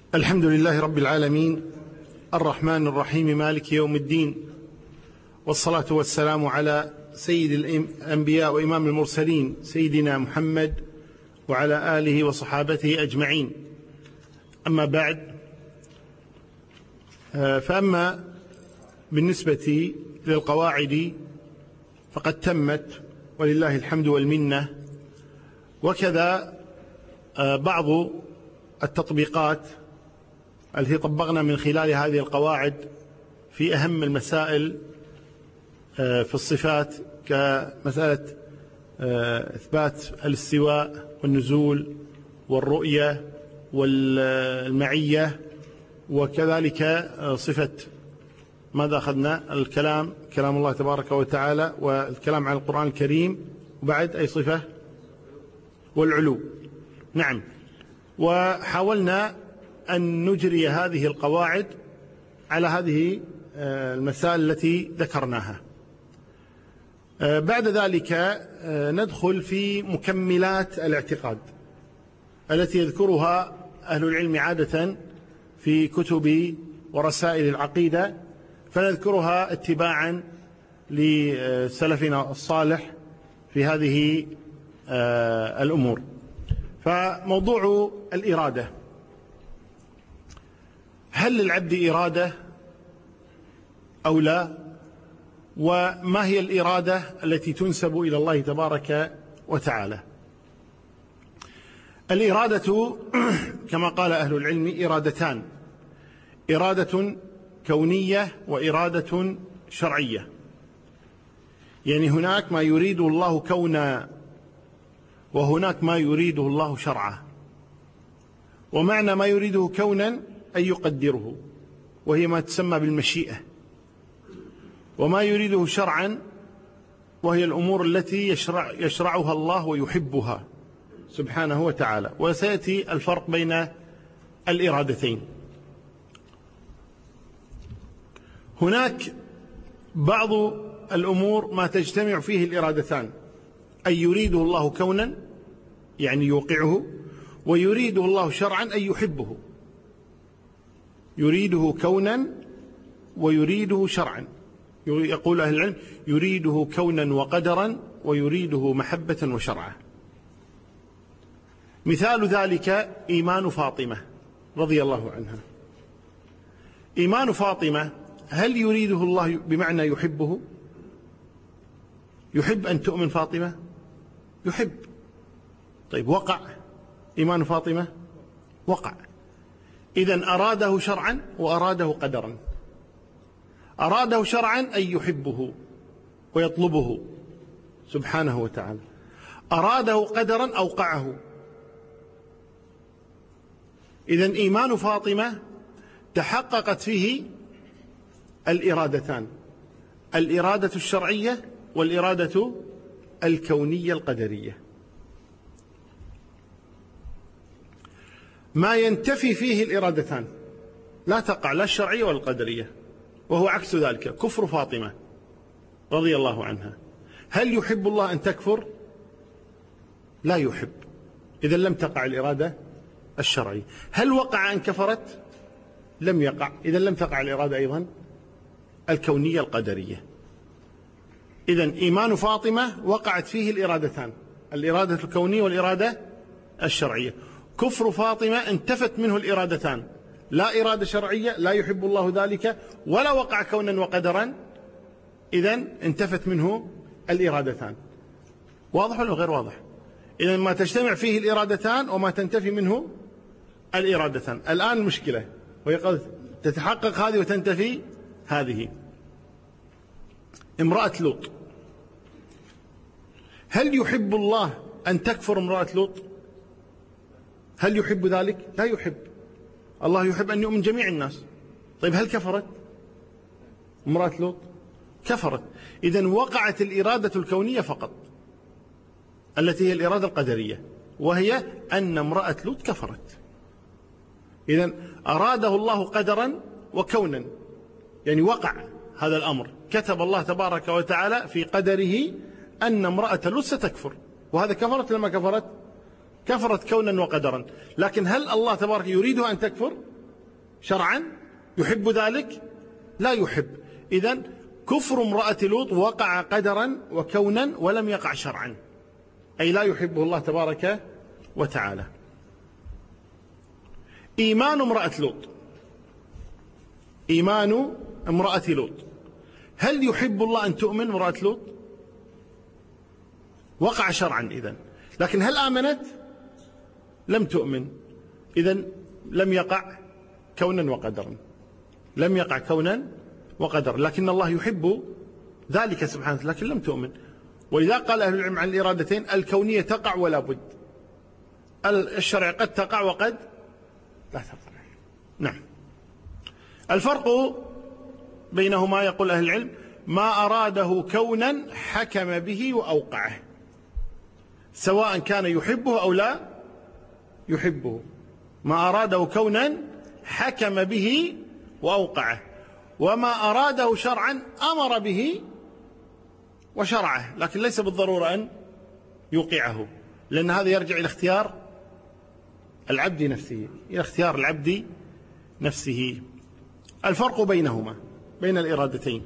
الحمد لله رب العالمين الرحمن الرحيم مالك يوم الدين، والصلاة والسلام على سيد الأنبياء وإمام المرسلين سيدنا محمد وعلى آله وصحابته أجمعين. أما بعد، فأما بالنسبة للقواعد فقد تمت ولله الحمد والمنة، وكذا بعض التطبيقات التي طبقنا من خلال هذه القواعد في أهم المسائل في الصفات، كمسألة إثبات الاستواء والنزول والرؤية والمعية، وكذلك صفة ماذا أخذنا؟ كلام الله تبارك وتعالى، والكلام عن القرآن الكريم، وبعد أي صفة؟ والعلو. نعم، وحاولنا أن نجري هذه القواعد على هذه المسائل التي ذكرناها. بعد ذلك ندخل في مكملات الاعتقاد التي يذكرها أهل العلم عادة في كتب ورسائل العقيدة، فنذكرها اتباعا لسلفنا الصالح في هذه الأمور. فموضوع الإرادة: هل للعبد إرادة أو لا؟ وما هي الإرادة التي تنسب إلى الله تبارك وتعالى؟ الإرادة كما قال أهل العلم إرادتان: إرادة كونية وإرادة شرعية. يعني هناك ما يريده الله كونا، وهناك ما يريده الله شرعا. ومعنى ما يريده كونا أن يقدره، وهي ما تسمى بالمشيئة، وما يريده شرعا وهي الأمور التي يشرعها الله ويحبها سبحانه وتعالى. وسيأتي الفرق بين الإرادتين. هناك بعض الأمور ما تجتمع فيه الإرادتان: أن يريده الله كونا يعني يوقعه، ويريده الله شرعا أن يحبه. يريده كونا ويريده شرعا. يقول أهل العلم: يريده كونا وقدرا، ويريده محبة وشرعا. مثال ذلك إيمان فاطمة رضي الله عنها. إيمان فاطمة، هل يريده الله بمعنى يحبه؟ يحب أن تؤمن فاطمة؟ يحب. طيب، وقع إيمان فاطمة؟ وقع. إذن أراده شرعا وأراده قدرا. أراده شرعا أن يحبه ويطلبه سبحانه وتعالى. أراده قدرا أوقعه. إذن إيمان فاطمة تحققت فيه الإرادتان: الإرادة الشرعية والإرادة الكونية القدرية. ما ينتفي فيه الإرادتان لا تقع، لا الشرعية ولا القدرية، وهو عكس ذلك كفر فاطمة رضي الله عنها. هل يحب الله أن تكفر؟ لا يحب. إذا لم تقع الإرادة الشرعية. هل وقع أن كفرت؟ لم يقع. إذا لم تقع الإرادة أيضا الكونية القدرية. إذن إيمان فاطمة وقعت فيه الإرادتان: الإرادة الكونية والإرادة الشرعية. كفر فاطمة انتفت منه الإرادتان: لا إرادة شرعية، لا يحب الله ذلك، ولا وقع كونا وقدرا. إذن انتفت منه الإرادتان. واضح ولا غير واضح؟ إذن ما تجتمع فيه الإرادتان وما تنتفي منه الإرادتان. الآن المشكلة وهي قد تتحقق هذه وتنتفي هذه. امرأة لوط، هل يحب الله أن تكفر امرأة لوط؟ هل يحب ذلك؟ لا يحب. الله يحب أن يؤمن جميع الناس. طيب، هل كفرت امرأة لوط؟ كفرت. إذن وقعت الإرادة الكونية فقط التي هي الإرادة القدرية، وهي أن امرأة لوط كفرت. إذن أراده الله قدرا وكونا، يعني وقع هذا الأمر. كتب الله تبارك وتعالى في قدره أن امرأة لوط ستكفر، وهذا كفرت لما كفرت؟ كفرت كونا وقدرا. لكن هل الله تبارك يريدها أن تكفر؟ شرعا يحب ذلك؟ لا يحب. إذن كفر امرأة لوط وقع قدرا وكونا ولم يقع شرعا، أي لا يحبه الله تبارك وتعالى. إيمان امرأة لوط، إيمان امرأة لوط، هل يحب الله أن تؤمن امرأة لوط؟ وقع شرعا إذن، لكن هل آمنت؟ لم تؤمن، إذن لم يقع كونا وقدرا، لم يقع كونا وقدرا، لكن الله يحب ذلك سبحانه، لكن لم تؤمن. ولذا قال أهل العلم عن الإرادتين: الكونية تقع ولا بد، الشرع قد تقع وقد لا تقع. نعم. الفرق بينهما يقول أهل العلم: ما أراده كونا حكم به وأوقعه، سواء كان يحبه أو لا يحبه. ما أراده كونا حكم به وأوقعه، وما أراده شرعا أمر به وشرعه، لكن ليس بالضرورة أن يوقعه، لأن هذا يرجع إلى اختيار العبد نفسه، إلى اختيار العبد نفسه. الفرق بينهما بين الإرادتين: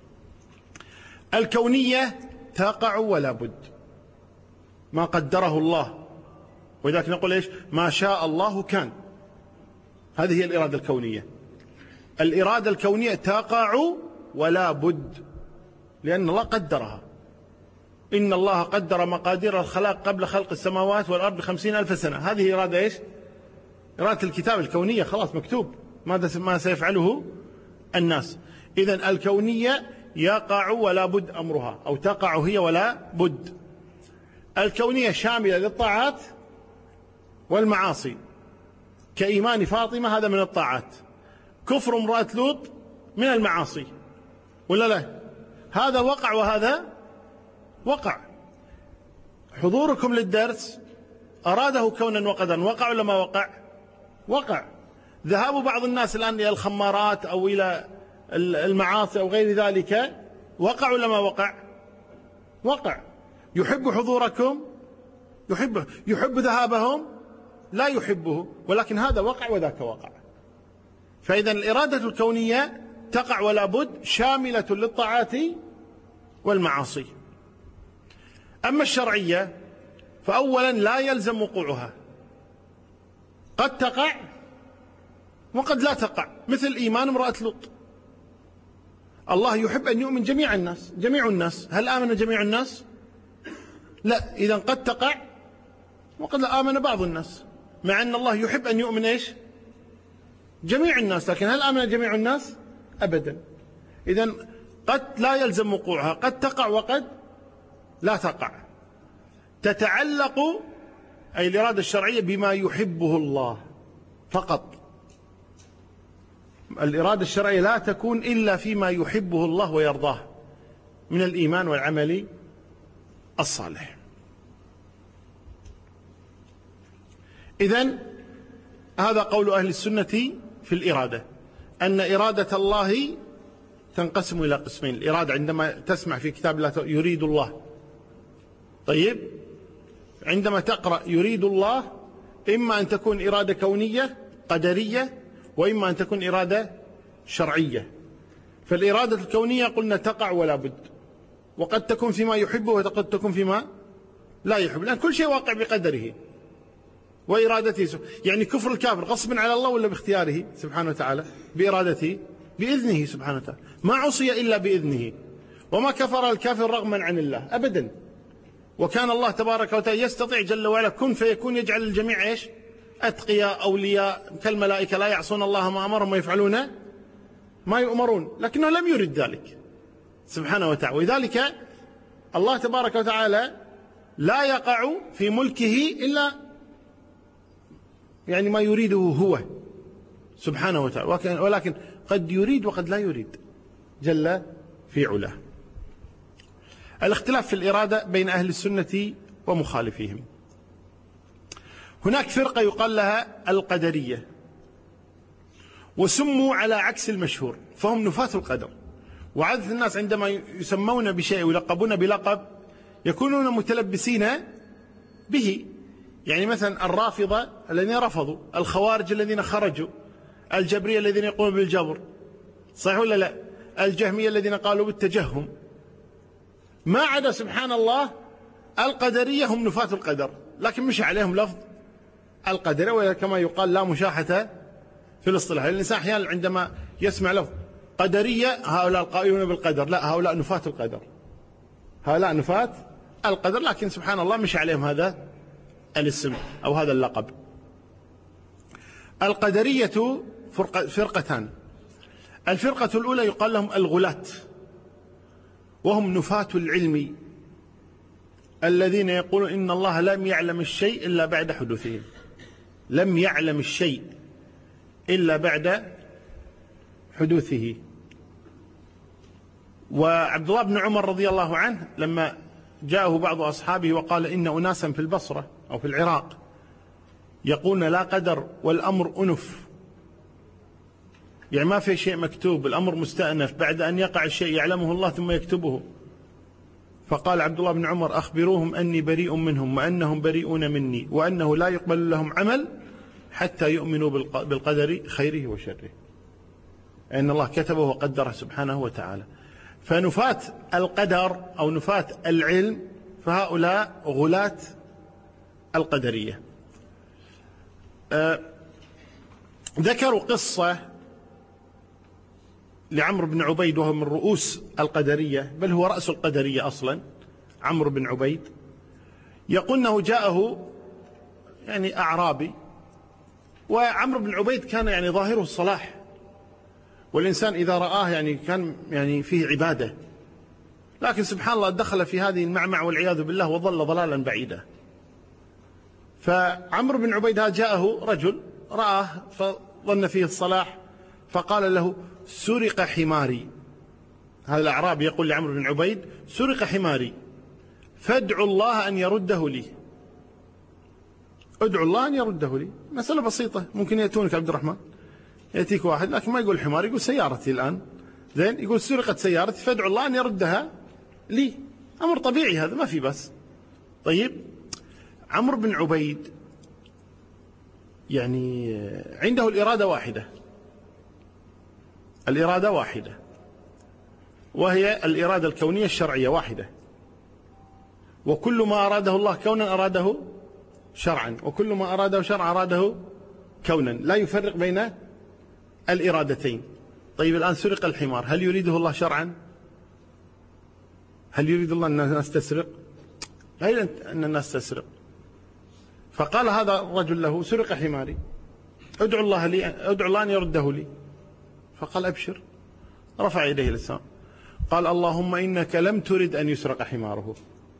الكونية تقع ولا بد، ما قدره الله، ولذلك نقول إيش؟ ما شاء الله كان. هذه هي الإرادة الكونية. الإرادة الكونية تقع ولا بد، لأن الله قدرها. إن الله قدر مقادير الخلائق قبل خلق السماوات والأرض 50,000 سنة. هذه إرادة إيش؟ إرادة الكتاب الكونية، خلاص مكتوب ما سيفعله الناس. إذن الكونية يقع ولا بد أمرها، أو تقع هي ولا بد. الكونية شاملة للطاعات والمعاصي، كإيمان فاطمة هذا من الطاعات، كفر امرأة لوط من المعاصي، ولا لا؟ هذا وقع وهذا وقع. حضوركم للدرس أراده كونا وقدرا، وقع ولا ما وقع؟ وقع. ذهاب بعض الناس الآن إلى الخمارات أو إلى المعاصي أو غير ذلك وقع ولا ما وقع؟ وقع. يحب حضوركم؟ يحبه. يحب ذهابهم؟ لا يحبه، ولكن هذا وقع وذاك وقع. فإذا الإرادة الكونية تقع ولا بد، شاملة للطاعات والمعاصي. أما الشرعية فأولا لا يلزم وقوعها، قد تقع وقد لا تقع، مثل إيمان امرأة لوط. الله يحب أن يؤمن جميع الناس، جميع الناس. هل آمن جميع الناس؟ لا. إذن قد تقع وقد لا آمن بعض الناس، مع أن الله يحب أن يؤمن إيش؟ جميع الناس، لكن هل آمن جميع الناس؟ أبدا. إذن قد لا يلزم وقوعها، قد تقع وقد لا تقع. تتعلق أي الإرادة الشرعية بما يحبه الله فقط. الإرادة الشرعية لا تكون إلا فيما يحبه الله ويرضاه من الإيمان والعمل الصالح. إذن هذا قول أهل السنة في الإرادة، أن إرادة الله تنقسم إلى قسمين. الإرادة عندما تسمع في كتاب الله يريد الله، طيب، عندما تقرأ يريد الله إما أن تكون إرادة كونية قدرية، وإما أن تكون إرادة شرعية. فالإرادة الكونية قلنا تقع ولا بد، وقد تكون فيما يحبه وقد تكون فيما لا يحب، لأن كل شيء واقع بقدره وإرادته. يعني كفر الكافر غصبا على الله ولا باختياره سبحانه وتعالى؟ بإرادته، بإذنه سبحانه وتعالى. ما عصي إلا بإذنه، وما كفر الكافر رغما عن الله أبدا. وكان الله تبارك وتعالى يستطيع جل وعلا كن فيكون، يجعل الجميع إيش؟ أتقياء أولياء كالملائكة لا يعصون الله ما أمرهم ويفعلون ما يؤمرون، لكنه لم يرد ذلك سبحانه وتعالى. ولذلك الله تبارك وتعالى لا يقع في ملكه إلا يعني ما يريده هو سبحانه وتعالى، ولكن قد يريد وقد لا يريد جل في علاه. الاختلاف في الإرادة بين أهل السنة ومخالفيهم. هناك فرقة يقال لها القدرية، وسموا على عكس المشهور، فهم نفاة القدر. وعادة الناس عندما يسمون بشيء ويلقبون بلقب يكونون متلبسين به. يعني مثلا الرافضة الذين رفضوا، الخوارج الذين خرجوا، الجبرية الذين يقولون بالجبر، صحيح ولا لا؟ الجهمية الذين قالوا بالتجهم، ما عدا سبحان الله القدرية هم نفاة القدر، لكن مش عليهم لفظ القدر، وكما يقال لا مشاحة في الاصطلاح. الإنسان أحيانا عندما يسمع لفظ قدرية هؤلاء القائلون بالقدر، لا، هؤلاء نفاة القدر، هؤلاء نفاة القدر، لكن سبحان الله مش عليهم هذا الاسم أو هذا اللقب. القدرية فرقتان. الفرقة الأولى يقال لهم الغلاة، وهم نفاة العلم الذين يقولون إن الله لم يعلم الشيء إلا بعد حدوثه، لم يعلم الشيء إلا بعد حدوثه. وعبد الله بن عمر رضي الله عنه لما جاءه بعض أصحابه وقال إن أناسا في البصرة أو في العراق يقولون لا قدر والأمر أنف، يعني ما في شيء مكتوب، الأمر مستأنف، بعد أن يقع الشيء يعلمه الله ثم يكتبه. فقال عبد الله بن عمر أخبروهم أني بريء منهم وأنهم بريئون مني، وأنه لا يقبل لهم عمل حتى يؤمنوا بالقدر خيره وشره، أن الله كتبه وقدره سبحانه وتعالى. فنفاة القدر أو نفاة العلم فهؤلاء غلاة القدرية. ذكروا قصة لعمرو بن عبيد وهو من رؤوس القدرية، بل هو رأس القدرية أصلا، عمرو بن عبيد. يقول أنه جاءه يعني أعرابي، وعمرو بن عبيد كان يعني ظاهره الصلاح، والإنسان إذا رآه يعني كان يعني فيه عبادة، لكن سبحان الله دخل في هذه المعمع والعياذ بالله وظل ضلالا بعيدا. فعمرو بن عبيد هذا جاءه رجل رآه فظن فيه الصلاح، فقال له سرق حماري. هذا الأعرابي يقول لعمرو بن عبيد سرق حماري فادعوا الله أن يرده لي، ادعوا الله أن يرده لي. مسألة بسيطة، ممكن يأتونك عبد الرحمن، يأتيك واحد لكن ما يقول حمار، يقول سيارتي الآن، زين، يقول سرقت سيارتي فادعوا الله أن يردها لي، أمر طبيعي هذا ما في بس. طيب عمرو بن عبيد يعني عنده الإرادة واحدة، الإرادة واحدة، وهي الإرادة الكونية الشرعية واحدة، وكل ما أراده الله كونا أراده شرعا، وكل ما أراده شرعا أراده كونا، لا يفرق بين الإرادتين. طيب الآن سرق الحمار، هل يريده الله شرعا؟ هل يريد الله أن الناس تسرق؟ لا يريد أن الناس تسرق. فقال هذا الرجل له سرق حماري ادعو الله لي، ادعو الله أن يرده لي. فقال أبشر، رفع يديه للسماء قال اللهم إنك لم ترد أن يسرق حماره،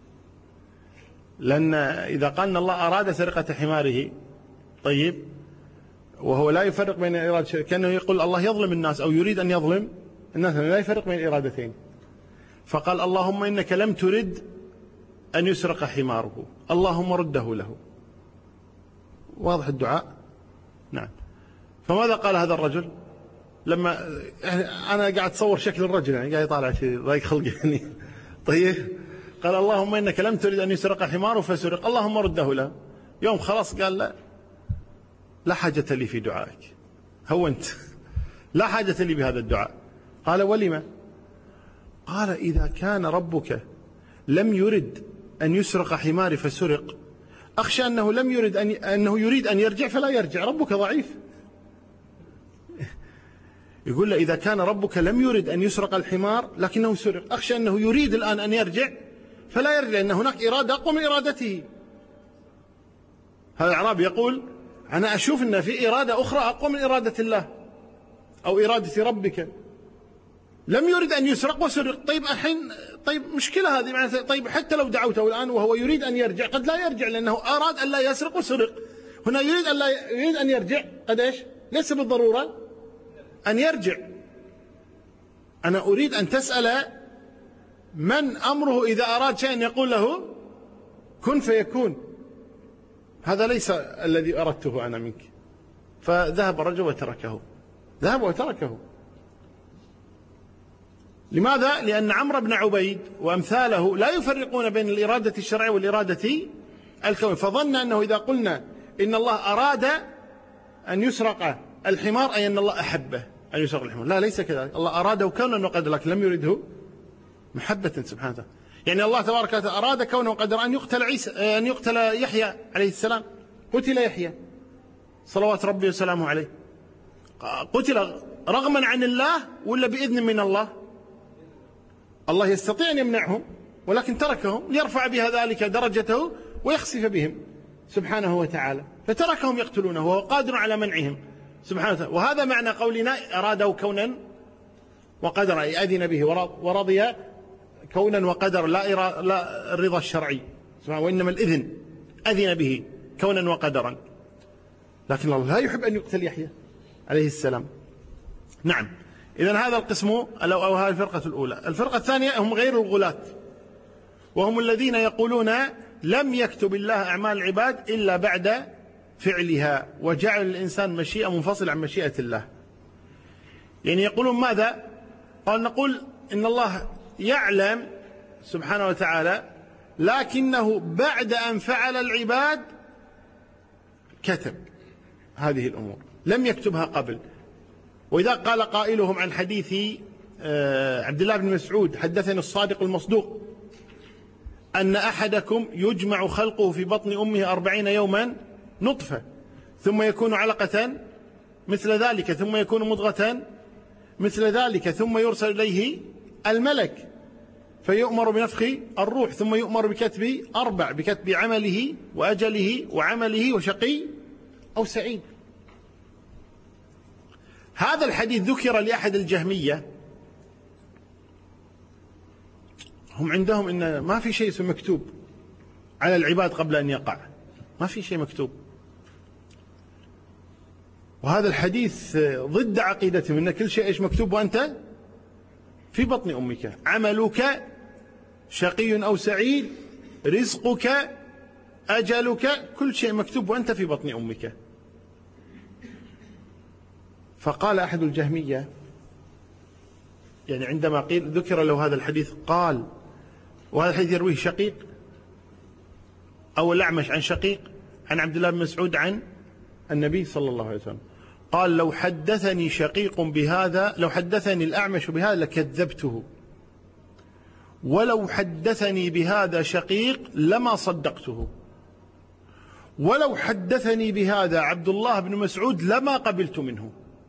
لأن إذا قال أن الله أراد سرقة حماره، طيب وهو لا يفرق بين الإرادة، كأنه يقول الله يظلم الناس أو يريد أن يظلم الناس، لا يفرق بين الإرادتين. فقال اللهم إنك لم ترد أن يسرق حماره، اللهم رده له. واضح الدعاء؟ نعم. فماذا قال هذا الرجل لما أنا قاعد أتصور شكل الرجل، يعني قاعد يطالع شيء ضيق خلقه يعني. طيب قال اللهم إنك لم ترد أن يسرق حماره فسرق، اللهم رده له. يوم خلاص قال لا حاجة لي في دعائك، هونت، لا حاجة لي بهذا الدعاء. قال ولما؟ قال إذا كان ربك لم يرد أن يسرق حماري فسرق، أخشى أنه لم يرد أنه يريد أن يرجع فلا يرجع، ربك ضعيف. يقول له إذا كان ربك لم يرد أن يسرق الحمار لكنه سرق، أخشى أنه يريد الآن أن يرجع فلا يرجع، لأن هناك إرادة أقوى من إرادته. هذا الأعرابي يقول أنا أشوف أن في إرادة أخرى أقوى من إرادة الله أو إرادة ربك، لم يرد أن يسرق وسرق. طيب الحين طيب مشكلة هذه معناتها، طيب حتى لو دعوته الآن وهو يريد أن يرجع قد لا يرجع، لأنه أراد أن لا يسرق وسرق. هنا يريد أن يرجع، قد إيش؟ ليس بالضرورة أن يرجع. أنا أريد أن تسأل من أمره إذا أراد شيئا يقول له كن فيكون، هذا ليس الذي أردته أنا منك. فذهب الرجل وتركه، ذهب وتركه. لماذا؟ لأن عمرو بن عبيد وأمثاله لا يفرقون بين الإرادة الشرعية والإرادة الكونية، فظن أنه إذا قلنا إن الله أراد أن يسرق الحمار أي أن الله أحبه أن يصغر الحمار. لا، ليس كذلك. الله أراده كونا وقدرا لكن لم يرده محبة سبحانه وتعالى. يعني الله تبارك وتعالى أراد كونه وقدرا أن يقتل يحيى عليه السلام. قتل يحيى صلوات ربي وسلامه عليه. قتل رغما عن الله ولا بإذن من الله؟ الله يستطيع أن يمنعهم ولكن تركهم ليرفع بها ذلك درجته ويخسف بهم سبحانه وتعالى، فتركهم يقتلونه وهو قادر على منعهم سبحانه وتعالى. وهذا معنى قولنا أراده كونا وقدرا، أي أذن به ورضي كونا وقدرا، لا الرضا الشرعي وإنما الإذن، أذن به كونا وقدرا. لكن الله لا يحب أن يقتل يحيى عليه السلام. نعم. إذن هذا القسم أو هذه الفرقة الأولى. الفرقة الثانية هم غير الغلاة، وهم الذين يقولون لم يكتب الله أعمال العباد إلا بعد فعلها، وجعل الإنسان مشيئة منفصلة عن مشيئة الله. يعني يقولون ماذا؟ قال نقول إن الله يعلم سبحانه وتعالى، لكنه بعد أن فعل العباد كتب هذه الأمور، لم يكتبها قبل. وإذا قال قائلهم عن حديث عبد الله بن مسعود حدثني الصادق المصدوق أن أحدكم يجمع خلقه في بطن أمه 40 يوما نطفة ثم يكون علقة مثل ذلك ثم يكون مضغة مثل ذلك ثم يرسل إليه الملك فيؤمر بنفخ الروح ثم يؤمر بكتب 4، بكتب عمله وأجله وعمله وشقي أو سعيد. هذا الحديث ذكر لأحد الجهمية، هم عندهم إن ما في شيء مكتوب على العباد قبل أن يقع، ما في شيء مكتوب. وهذا الحديث ضد عقيدتهم إن كل شيء إيش مكتوب وأنت في بطن أمك، عملك شقي أو سعيد، رزقك، أجلك، كل شيء مكتوب وأنت في بطن أمك. فقال أحد الجهمية، يعني عندما قيل ذكر له هذا الحديث قال، وهذا الحديث يرويه شقيق أو الأعمش عن شقيق عن عبد الله بن مسعود عن النبي صلى الله عليه وسلم، قال لو حدثني شقيق بهذا، لو حدثني الأعمش بهذا لكذبته، ولو حدثني بهذا شقيق لما صدقته، ولو حدثني بهذا عبد الله بن مسعود لما قبلت منه،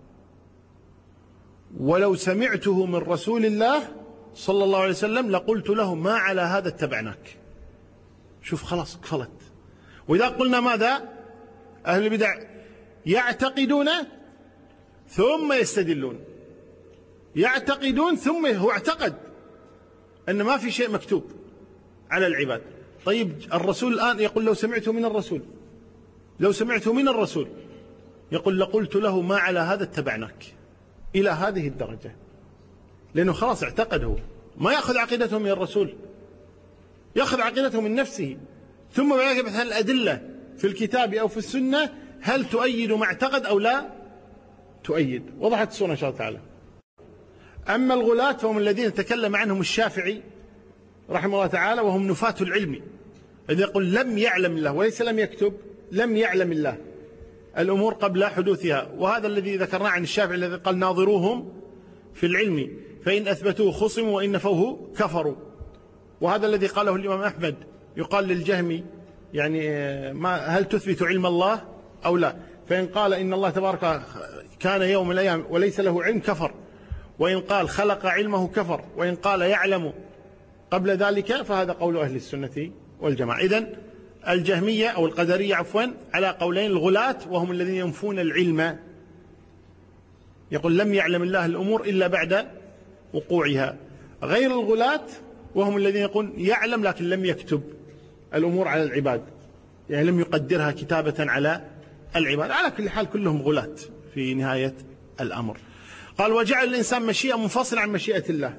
ولو سمعته من رسول الله صلى الله عليه وسلم لقلت له ما على هذا اتبعناك. شوف خلاص قفلت. وإذا قلنا ماذا؟ أهل البدع يعتقدون ثم يستدلون، يعتقدون ثم هو اعتقد أن ما في شيء مكتوب على العباد. طيب الرسول الآن يقول لو سمعته من الرسول، لو سمعته من الرسول يقول لقلت له ما على هذا اتبعناك، إلى هذه الدرجة، لأنه خلاص اعتقده، ما يأخذ عقيدته من الرسول، يأخذ عقيدته من نفسه، ثم يبحث عن الأدلة في الكتاب أو في السنة هل تؤيد ما اعتقد أو لا تؤيد. وضحت الصورة إن شاء الله تعالى. أما الغلاة فهم الذين تكلم عنهم الشافعي رحمه الله تعالى، وهم نفاة العلم، الذي يقول لم يعلم الله، وليس لم يكتب، لم يعلم الله الأمور قبل حدوثها. وهذا الذي ذكرناه عن الشافعي الذي قال ناظروهم في العلم فإن أثبتوه خصموا وإن نفوه كفروا. وهذا الذي قاله الإمام أحمد يقال للجهمي يعني هل تثبت علم الله أو لا؟ فإن قال إن الله تبارك كان يوم من الأيام وليس له علم كفر، وإن قال خلق علمه كفر، وإن قال يعلم قبل ذلك فهذا قول أهل السنة والجماعة. إذن الجهمية أو القدرية عفوا على قولين، الغلاة وهم الذين ينفون العلم، يقول لم يعلم الله الأمور إلا بعد وقوعها. غير الغلاة وهم الذين يقول يعلم لكن لم يكتب الأمور على العباد، يعني لم يقدرها كتابة على العباد. على كل حال كلهم غلاة في نهاية الأمر. قال وجعل الإنسان مشيئة منفصلة عن مشيئة الله.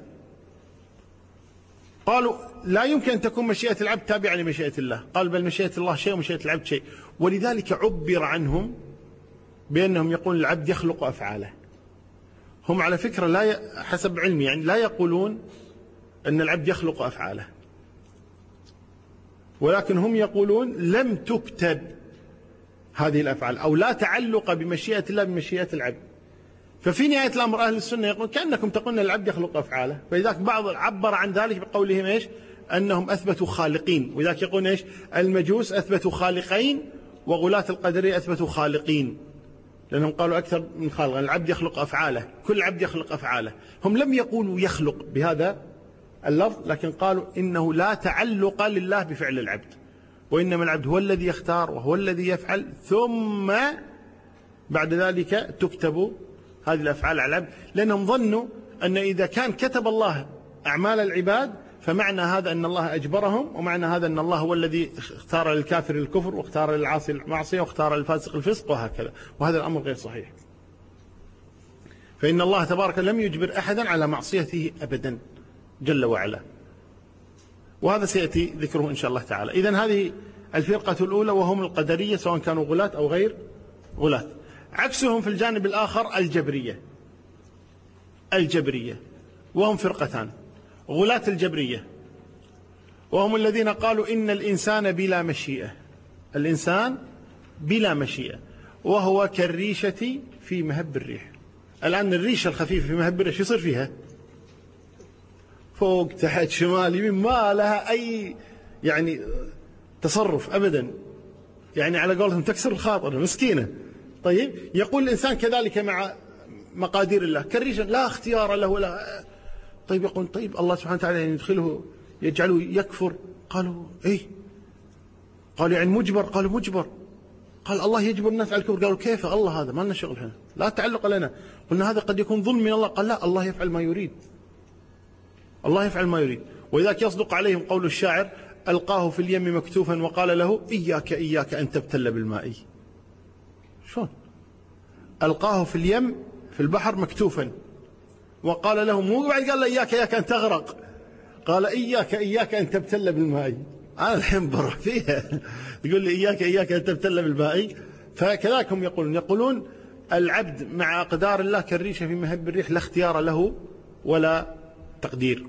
قالوا لا يمكن أن تكون مشيئة العبد تابعة لمشيئة الله، قال بل مشيئة الله شيء ومشيئة العبد شيء. ولذلك عبر عنهم بأنهم يقول العبد يخلق أفعاله. هم على فكرة لا حسب علمي يعني لا يقولون أن العبد يخلق أفعاله، ولكن هم يقولون لم تكتب هذه الأفعال، أو لا تعلق بمشيئة الله بمشيئة العبد. ففي نهاية الأمر أهل السنة يقول كأنكم تقولون العبد يخلق أفعاله، فلذلك بعض عبر عن ذلك بقولهم إيش؟ أنهم أثبتوا خالقين، ولذلك يقولون إيش؟ المجوس أثبتوا خالقين، وغلاة القدرية أثبتوا خالقين، لأنهم قالوا أكثر من خالق، العبد يخلق أفعاله، كل عبد يخلق أفعاله. هم لم يقولوا يخلق بهذا اللفظ، لكن قالوا إنه لا تعلق لله بفعل العبد، وإنما العبد هو الذي يختار وهو الذي يفعل، ثم بعد ذلك تكتب هذه الأفعال على العبد، لأنهم ظنوا أن إذا كان كتب الله أعمال العباد فمعنى هذا أن الله أجبرهم، ومعنى هذا أن الله هو الذي اختار للكافر الكفر، واختار للعاصي المعصية، واختار للفاسق الفسق، وهكذا. وهذا الأمر غير صحيح، فإن الله تبارك لم يجبر أحدا على معصيته أبدا جل وعلا، وهذا سيأتي ذكره إن شاء الله تعالى. إذن هذه الفرقة الأولى، وهم القدرية سواء كانوا غلاة أو غير غلاة. عكسهم في الجانب الآخر الجبرية، وهم فرقتان: غلاة الجبرية، وهم الذين قالوا إن الإنسان بلا مشيئة، الإنسان بلا مشيئة، وهو كالريشة في مهب الريح. الآن الريشة الخفيفة في مهب الريح يصير فيها فوق تحت شمال يمين، ما لها أي يعني تصرف أبدا، يعني على قولهم تكسر الخاطر، مسكينة. طيب يقول الإنسان كذلك مع مقادير الله كالريشة، لا اختيار له ولا. طيب يقول طيب الله سبحانه وتعالى يدخله يجعله يكفر، قالوا إيه؟ قالوا يعني مجبر، قالوا مجبر. قال الله يجبر الناس على الكفر، قالوا كيف الله هذا؟ ما لنا شغل هنا، لا تعلق لنا. قلنا هذا قد يكون ظلم من الله، قال لا، الله يفعل ما يريد، الله يفعل ما يريد. ولذلك يصدق عليهم قول الشاعر: ألقاه في اليم مكتوفا وقال له إياك أن تبتل بالماء. شلون؟ ألقاه في اليم في البحر مكتوفا، وقال له، مو بعد قال له إياك أن تغرق، قال إياك أن تبتل بالماء. أنا الحين برا فيها يقول لي إياك أن تبتل بالماء. فكذلك هم يقولون العبد مع أقدار الله كالريشة في مهب الريح، لا اختيار له ولا تقدير.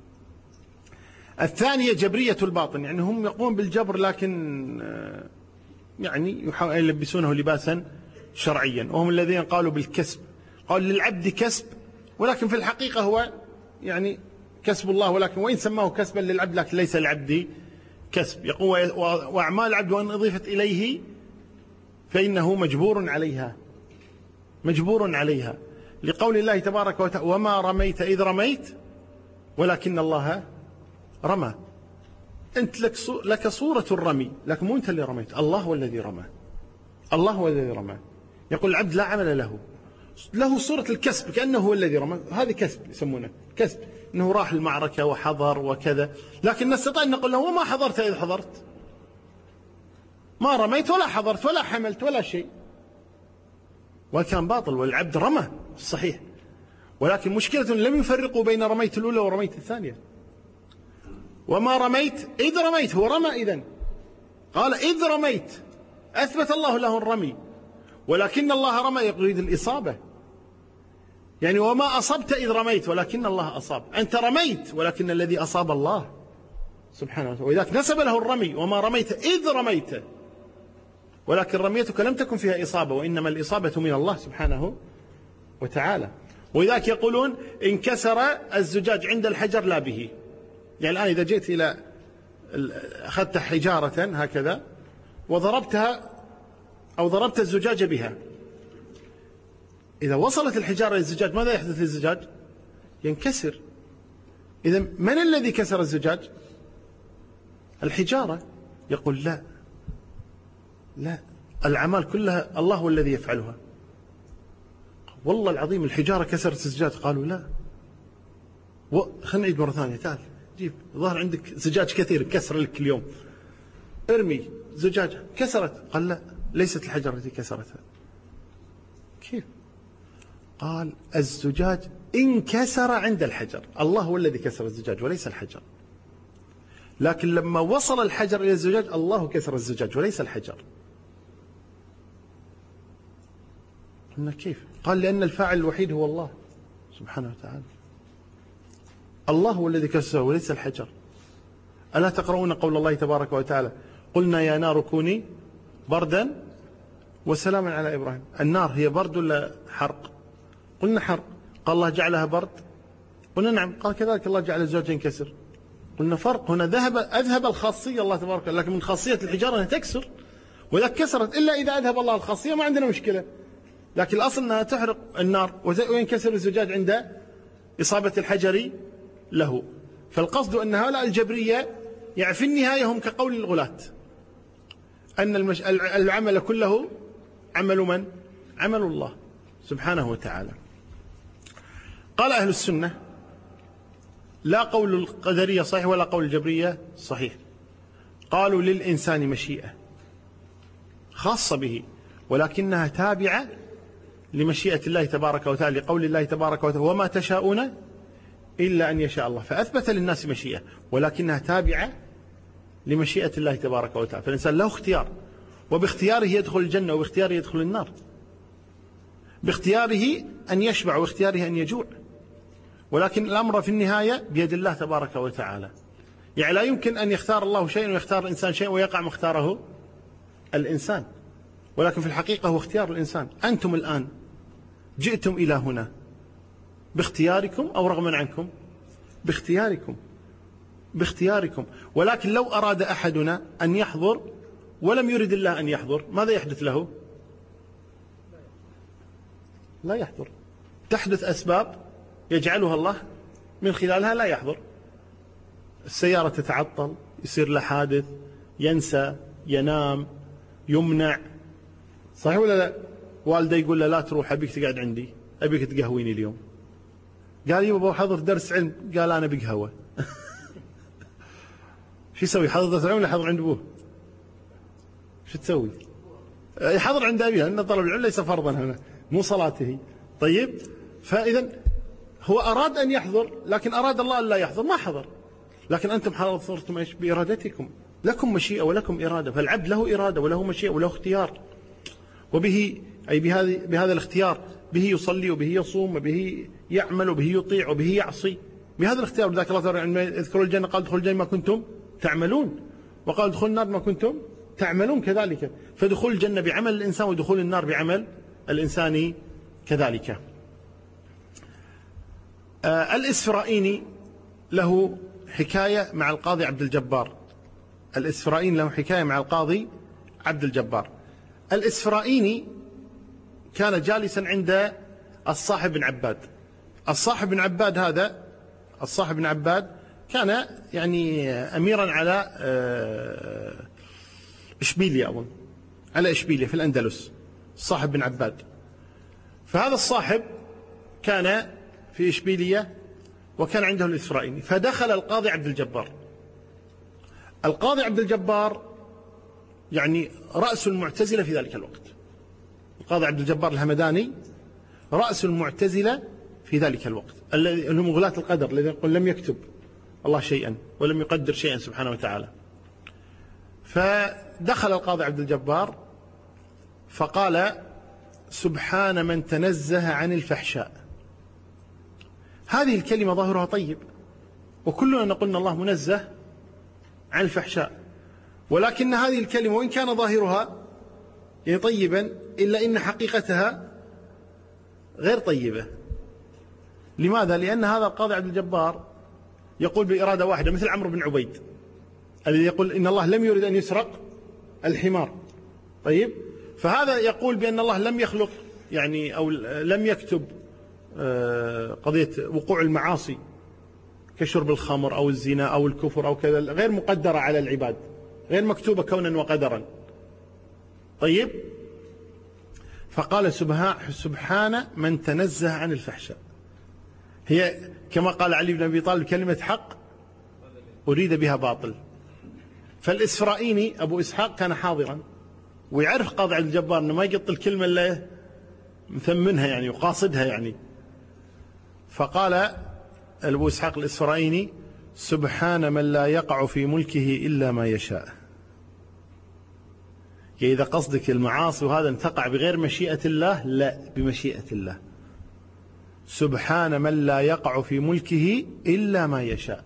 الثانية جبرية الباطن، يعني هم يقومون بالجبر لكن يعني يحاولون يلبسونه لباسا شرعيا، وهم الذين قالوا بالكسب، قالوا للعبد كسب، ولكن في الحقيقة هو يعني كسب الله، ولكن وإن سماه كسبا للعبد لكن ليس للعبد كسب. يقول وأعمال العبد وإن أضيفت إليه فإنه مجبور عليها، لقول الله تبارك وتعالى: وما رميت إذ رميت ولكن الله رمى. أنت لك صورة الرمي، لكن مو أنت اللي رميت، الله هو الذي رمى. يقول العبد لا عمل له صورة الكسب، كأنه هو الذي رمى، هذه كسب يسمونه كسب، أنه راح المعركة وحضر وكذا، لكن نستطيع أن نقول له وما حضرت إذ حضرت، ما رميت ولا حضرت ولا حملت ولا شيء، وكان باطل، والعبد رمى صحيح، ولكن مشكلة لم يفرقوا بين رميت الأولى ورميت الثانية. وما رميت إذ رميت، هو رمى إذن، قال إذ رميت، أثبت الله له الرمي، ولكن الله رمى يريد الإصابة، يعني وما أصبت إذ رميت ولكن الله أصاب، أنت رميت ولكن الذي أصاب الله سبحانه وتعالى، ولذلك نسب له الرمي: وما رميت إذ رميت ولكن رميتك لم تكن فيها إصابة، وإنما الإصابة من الله سبحانه وتعالى. ولذلك يقولون انكسر الزجاج عند الحجر لا به، يعني الآن إذا جئت إلى أخذت حجارة هكذا وضربتها أو ضربت الزجاج بها، إذا وصلت الحجارة للزجاج ماذا يحدث للزجاج؟ ينكسر. إذا من الذي كسر الزجاج؟ الحجارة. يقول لا، الأعمال كلها الله هو الذي يفعلها. والله العظيم الحجارة كسرت الزجاج. قالوا لا، خلنا نعيد مرة ثانية، تعال جيب، ظهر عندك زجاج كثير كسر لك اليوم، ارمي زجاج كسرت. قال لا، ليست الحجرة التي كسرتها. كيف؟ قال الزجاج انكسر عند الحجر، الله هو الذي كسر الزجاج وليس الحجر، لكن لما وصل الحجر إلى الزجاج الله كسر الزجاج وليس الحجر. قلنا كيف؟ قال لأن الفاعل الوحيد هو الله سبحانه وتعالى، الله هو الذي كسره وليس الحجر. ألا تقرؤون قول الله تبارك وتعالى: قلنا يا نار كوني بردا وسلاما على إبراهيم. النار هي برد ولا حرق؟ قلنا حرق. قال الله جعلها برد؟ قلنا نعم. قال كذلك الله جعل الزوج ينكسر. قلنا فرق هنا، أذهب الخاصية الله تبارك وتعالى، لكن من خاصية الحجارة أنها تكسر، وإذا كسرت إلا إذا أذهب الله الخاصية ما عندنا مشكلة، لكن الأصل أنها تحرق النار وينكسر الزجاج عند إصابة الحجر له. فالقصد أن هؤلاء الجبرية يعني في النهاية هم كقول الغلاة أن العمل كله عمل من؟ عمل الله سبحانه وتعالى. قال أهل السنة لا قول القدرية صحيح ولا قول الجبرية صحيح. قالوا للإنسان مشيئة خاصة به، ولكنها تابعة لمشيئة الله تبارك وتعالى، لقول الله تبارك وتعالى وما تشاءون إلا أن يشاء الله، فأثبت للناس مشيئة ولكنها تابعة لمشيئة الله تبارك وتعالى. فالإنسان له اختيار، وباختياره يدخل الجنة وباختياره يدخل النار، باختياره أن يشبع واختياره أن يجوع، ولكن الأمر في النهاية بيد الله تبارك وتعالى. يعني لا يمكن أن يختار الله شيئا ويختار الإنسان شيئا ويقع مختاره الإنسان، ولكن في الحقيقة هو اختيار الإنسان. أنتم الآن جئتم إلى هنا باختياركم أو رغما عنكم؟ باختياركم. ولكن لو أراد أحدنا أن يحضر ولم يرد الله أن يحضر، ماذا يحدث له؟ لا يحضر. تحدث أسباب يجعلها الله من خلالها لا يحضر. السيارة تتعطل، يصير له حادث، ينسى، ينام، يمنع، صحيح ولا لا؟ والده يقول له لا تروح، أبيك تقعد عندي، أبيك تقهويني اليوم. قال يبا حضر درس علم، قال أنا بقهوة. شو يسوي؟ حضر درس علم ولا حضر عند أبوه؟ شو تسوي؟ يحضر عند أبيه، لأن طلب العلم ليس فرضا هنا، مو صلاته. طيب، فإذا هو أراد أن يحضر، لكن أراد الله أن لا يحضر، ما حضر. لكن أنتم حضرتم إيش؟ بإرادتكم، لكم مشيئة ولكم إرادة. فالعبد له إرادة وله مشيئة وله اختيار، وبه أي بهذا الاختيار به يصلي وبه يصوم وبه يعمل وبه يطيع وبه يعصي، بهذا الاختيار. لذلك الله تعالى عندما يذكر الجنة قال ادخلوا الجنة ما كنتم تعملون، وقال ادخلوا النار ما كنتم تعملون كذلك. فدخول الجنة بعمل الإنسان ودخول النار بعمل الإنسان كذلك. الإسفرائيني له حكاية مع القاضي عبد الجبار. الإسفرائيني له حكاية مع القاضي عبد الجبار. الإسفرائيني كان جالسا عند الصاحب بن عباد. الصاحب بن عباد هذا، الصاحب بن عباد كان يعني أميرا على إشبيلية، أظن على إشبيلية في الأندلس، الصاحب بن عباد. فهذا الصاحب كان في إشبيلية وكان عنده الإسفرائيني، فدخل القاضي عبد الجبار. القاضي عبد الجبار يعني رأس المعتزلة في ذلك الوقت. القاضي عبد الجبار الهمداني رأس المعتزلة في ذلك الوقت، اللي هم غلاة القدر، الذين يقول لم يكتب الله شيئا ولم يقدر شيئا سبحانه وتعالى. فدخل القاضي عبد الجبار فقال سبحان من تنزه عن الفحشاء. هذه الكلمة ظاهرها طيب، وكلنا نقول أن الله منزه عن الفحشاء، ولكن هذه الكلمة وإن كان ظاهرها يعني طيبا إلا إن حقيقتها غير طيبة. لماذا؟ لأن هذا القاضي عبد الجبار يقول بإرادة واحدة، مثل عمرو بن عبيد الذي يقول إن الله لم يرد أن يسرق الحمار. طيب، فهذا يقول بأن الله لم يخلق يعني أو لم يكتب قضية وقوع المعاصي كشرب الخمر أو الزنا أو الكفر أو كذا، غير مقدرة على العباد، غير مكتوبة كونا وقدرا. طيب، فقال سبحان من تنزه عن الفحشاء. هي كما قال علي بن أبي طالب كلمة حق أريد بها باطل. فالإسفرائيني أبو إسحاق كان حاضرا ويعرف قاضي عبد الجبار أنه ما يقط الكلمة اللي مثمنها يعني وقاصدها يعني. فقال أبو إسحاق الإسفرائيني سبحان من لا يقع في ملكه إلا ما يشاء. يعني إذا قصدك المعاصي وهذا أن تقع بغير مشيئة الله، لا، بمشيئة الله. سبحان من لا يقع في ملكه إلا ما يشاء.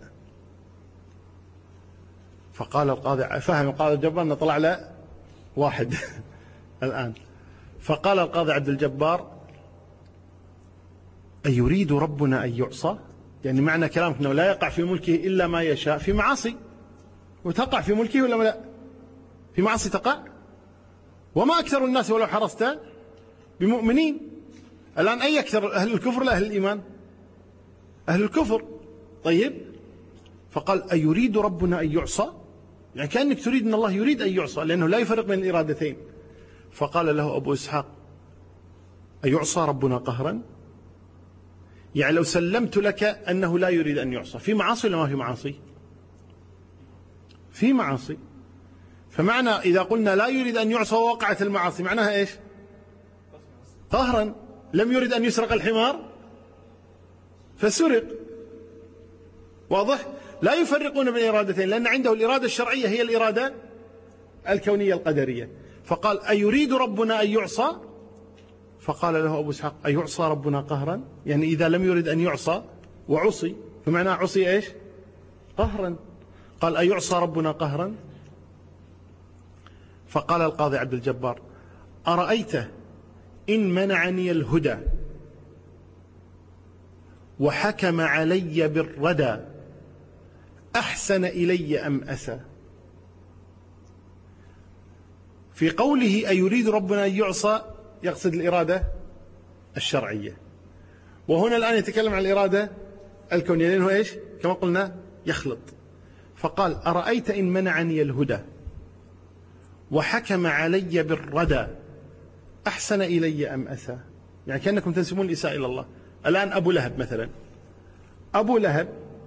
فقال القاضي، فهم القاضي الجبار أنه طلع له واحد الآن. فقال القاضي عبد الجبار: أيريد ربنا أن يعصى؟ يعني معنى كلامك أنه لا يقع في ملكه إلا ما يشاء، في معاصي وتقع في ملكه ولا لا؟ في معاصي تقع. وما أكثر الناس ولو حرصت بمؤمنين. الآن أي أكثر، أهل الكفر لا أهل الإيمان؟ أهل الكفر. طيب، فقال: أيريد ربنا أن يعصى؟ يعني كأنك تريد أن الله يريد أن يعصى، لأنه لا يفرق بين الإرادتين. فقال له أبو إسحاق: أيعصى ربنا قهرا؟ يعني لو سلمت لك أنه لا يريد أن يعصى، في معاصي ولا ما في معاصي؟ في معاصي. فمعنى إذا قلنا لا يريد أن يعصى ووقعت المعاصي معناها إيش؟ قهرا. لم يرد أن يسرق الحمار فسرق. واضح؟ لا يفرقون بين إرادتين، لأن عنده الإرادة الشرعية هي الإرادة الكونية القدرية. فقال: أيريد ربنا أن يعصى؟ فقال له أبو إسحاق: أيعصى ربنا قهرا؟ يعني إذا لم يرد أن يعصى وعصي فمعنى عصي إيش؟ قهرا. قال: أيعصى ربنا قهرا؟ فقال القاضي عبد الجبار: أرأيت إن منعني الهدى وحكم علي بالردى أحسن إلي أم أسى؟ في قوله أيريد ربنا أن يعصى يقصد الإرادة الشرعية، وهنا الآن يتكلم عن الإرادة الكونية، لأنه إيش؟ كما قلنا يخلط. فقال: أرأيت إن منعني الهدى وحكم علي بالردى أحسن إلي أم أسى؟ يعني كأنكم تنسبون الإساءة إلى الله. الآن أبو لهب مثلا، أبو لهب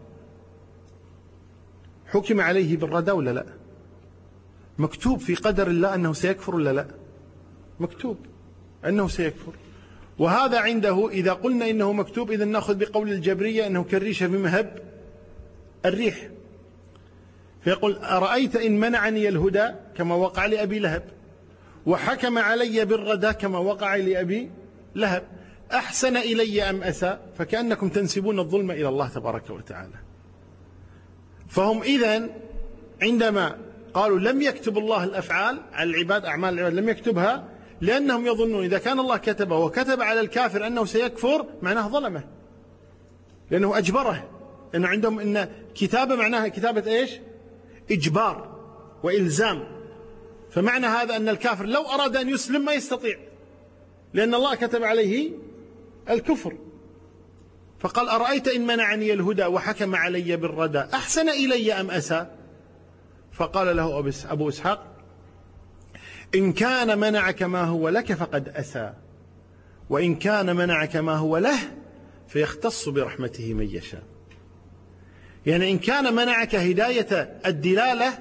حكم عليه بالردى ولا لا؟ مكتوب في قدر الله أنه سيكفر ولا لا؟ مكتوب أنه سيكفر. وهذا عنده إذا قلنا إنه مكتوب إذا نأخذ بقول الجبرية أنه كالريشة في مهب الريح. فيقول: أرأيت إن منعني الهدى كما وقع لأبي لهب وحكم علي بالردى كما وقع لأبي لهب أحسن إلي أم أسى؟ فكأنكم تنسبون الظلم إلى الله تبارك وتعالى. فهم إذن عندما قالوا لم يكتب الله الأفعال على العباد، أعمال العباد لم يكتبها، لأنهم يظنون إذا كان الله كتبه وكتب على الكافر أنه سيكفر معناه ظلمه، لأنه أجبره. لأنه عندهم إن كتابة معناها كتابة إيش؟ إجبار وإلزام. فمعنى هذا أن الكافر لو أراد أن يسلم ما يستطيع، لأن الله كتب عليه الكفر. فقال: أرأيت إن منعني الهدى وحكم علي بالردى أحسن إلي أم أسى؟ فقال له أبو إسحاق: إن كان منعك ما هو لك فقد أسى، وإن كان منعك ما هو له فيختص برحمته من يشاء. يعني إن كان منعك هداية الدلالة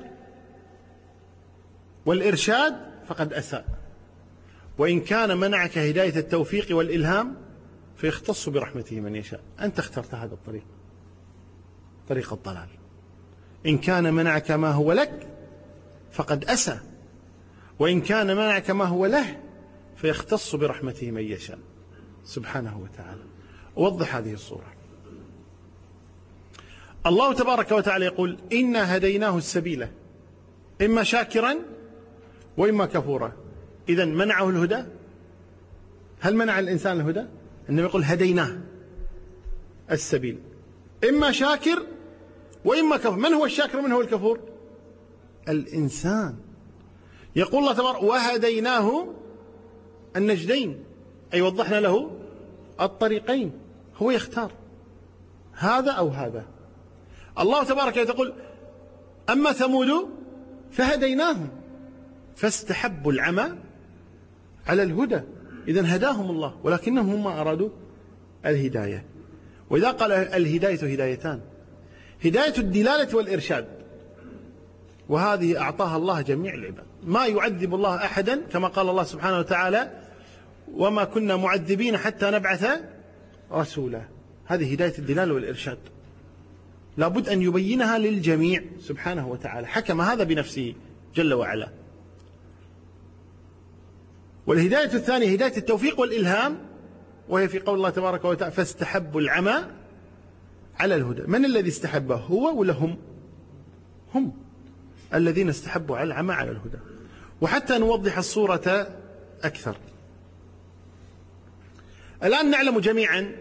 والإرشاد فقد أساء، وإن كان منعك هداية التوفيق والإلهام فيختص برحمته من يشاء. أنت اخترت هذا الطريق، طريق الضلال. إن كان منعك ما هو لك فقد أسى، وإن كان منعك ما هو له فيختص برحمته من يشاء سبحانه وتعالى. أوضح هذه الصورة. الله تبارك وتعالى يقول: إنا هديناه السبيل إما شاكرا وإما كفورا. إذن منعه الهدى؟ هل منع الإنسان الهدى؟ إنما يقول هديناه السبيل إما شاكر وإما كفور. من هو الشاكر ومن هو الكفور؟ الإنسان. يقول الله تبارك: وهديناه النجدين، أي وضحنا له الطريقين، هو يختار هذا أو هذا. الله تبارك يقول: أما ثمود فهديناهم فاستحبوا العمى على الهدى. إذن هداهم الله، ولكنهم هم أرادوا الهداية. وإذا قال الهداية هدايتان: هداية الدلالة والإرشاد، وهذه أعطاها الله جميع العباد، ما يعذب الله أحدا، كما قال الله سبحانه وتعالى: وما كنا معذبين حتى نبعث رسولا. هذه هداية الدلالة والإرشاد، لابد أن يبينها للجميع سبحانه وتعالى، حكم هذا بنفسه جل وعلا. والهداية الثانية هداية التوفيق والإلهام، وهي في قول الله تبارك وتعالى: فاستحبوا العمى على الهدى. من الذي استحبه، هو ولا هم؟ هم الذين استحبوا على العمى على الهدى. وحتى نوضح الصورة أكثر، الآن نعلم جميعا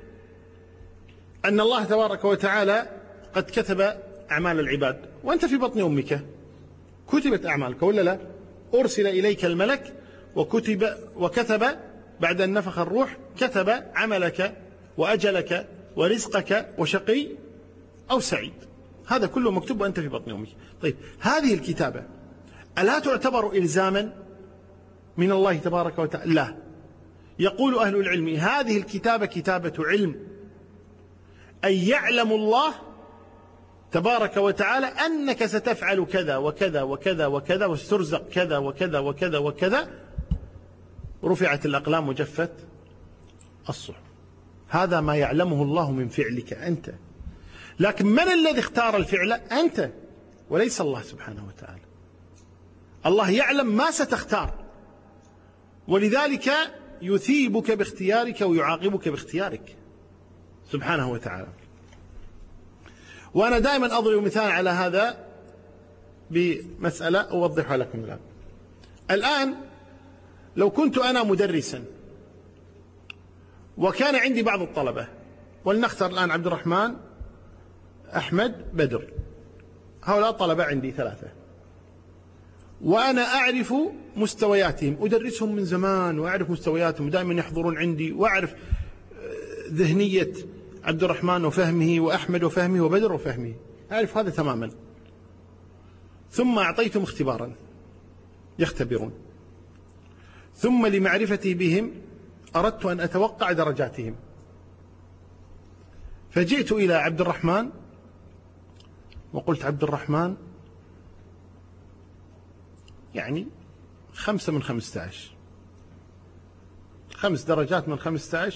أن الله تبارك وتعالى قد كتب أعمال العباد، وأنت في بطن أمك كتبت أعمالك ولا لا؟ أرسل إليك الملك وكتب بعد أن نفخ الروح، كتب عملك وأجلك ورزقك وشقي أو سعيد، هذا كله مكتوب وأنت في بطن أمك. طيب هذه الكتابة ألا تعتبر إلزاما من الله تبارك وتعالى؟ لا. يقول أهل العلم هذه الكتابة كتابة علم، أي يعلم الله تبارك وتعالى أنك ستفعل كذا وكذا وكذا وكذا وسترزق كذا وكذا وكذا وكذا. رفعت الأقلام وجفت الصحف. هذا ما يعلمه الله من فعلك أنت، لكن من الذي اختار الفعل؟ أنت وليس الله سبحانه وتعالى. الله يعلم ما ستختار، ولذلك يثيبك باختيارك ويعاقبك باختيارك سبحانه وتعالى. وأنا دائما أضرب مثال على هذا بمسألة أوضحها لكم الآن لو كنت أنا مدرسا وكان عندي بعض الطلبة، ولنختار الآن عبد الرحمن، أحمد، بدر، هؤلاء طلبة عندي 3، وأنا أعرف مستوياتهم، أدرسهم من زمان وأعرف مستوياتهم، دائما يحضرون عندي وأعرف ذهنية عبد الرحمن وفهمه وأحمد وفهمه وبدر وفهمه، أعرف هذا تماما. ثم أعطيتهم اختبارا يختبرون، ثم لمعرفتي بهم أردت أن أتوقع درجاتهم، فجئت إلى عبد الرحمن وقلت عبد الرحمن يعني 5 من 15، 5 درجات من 15،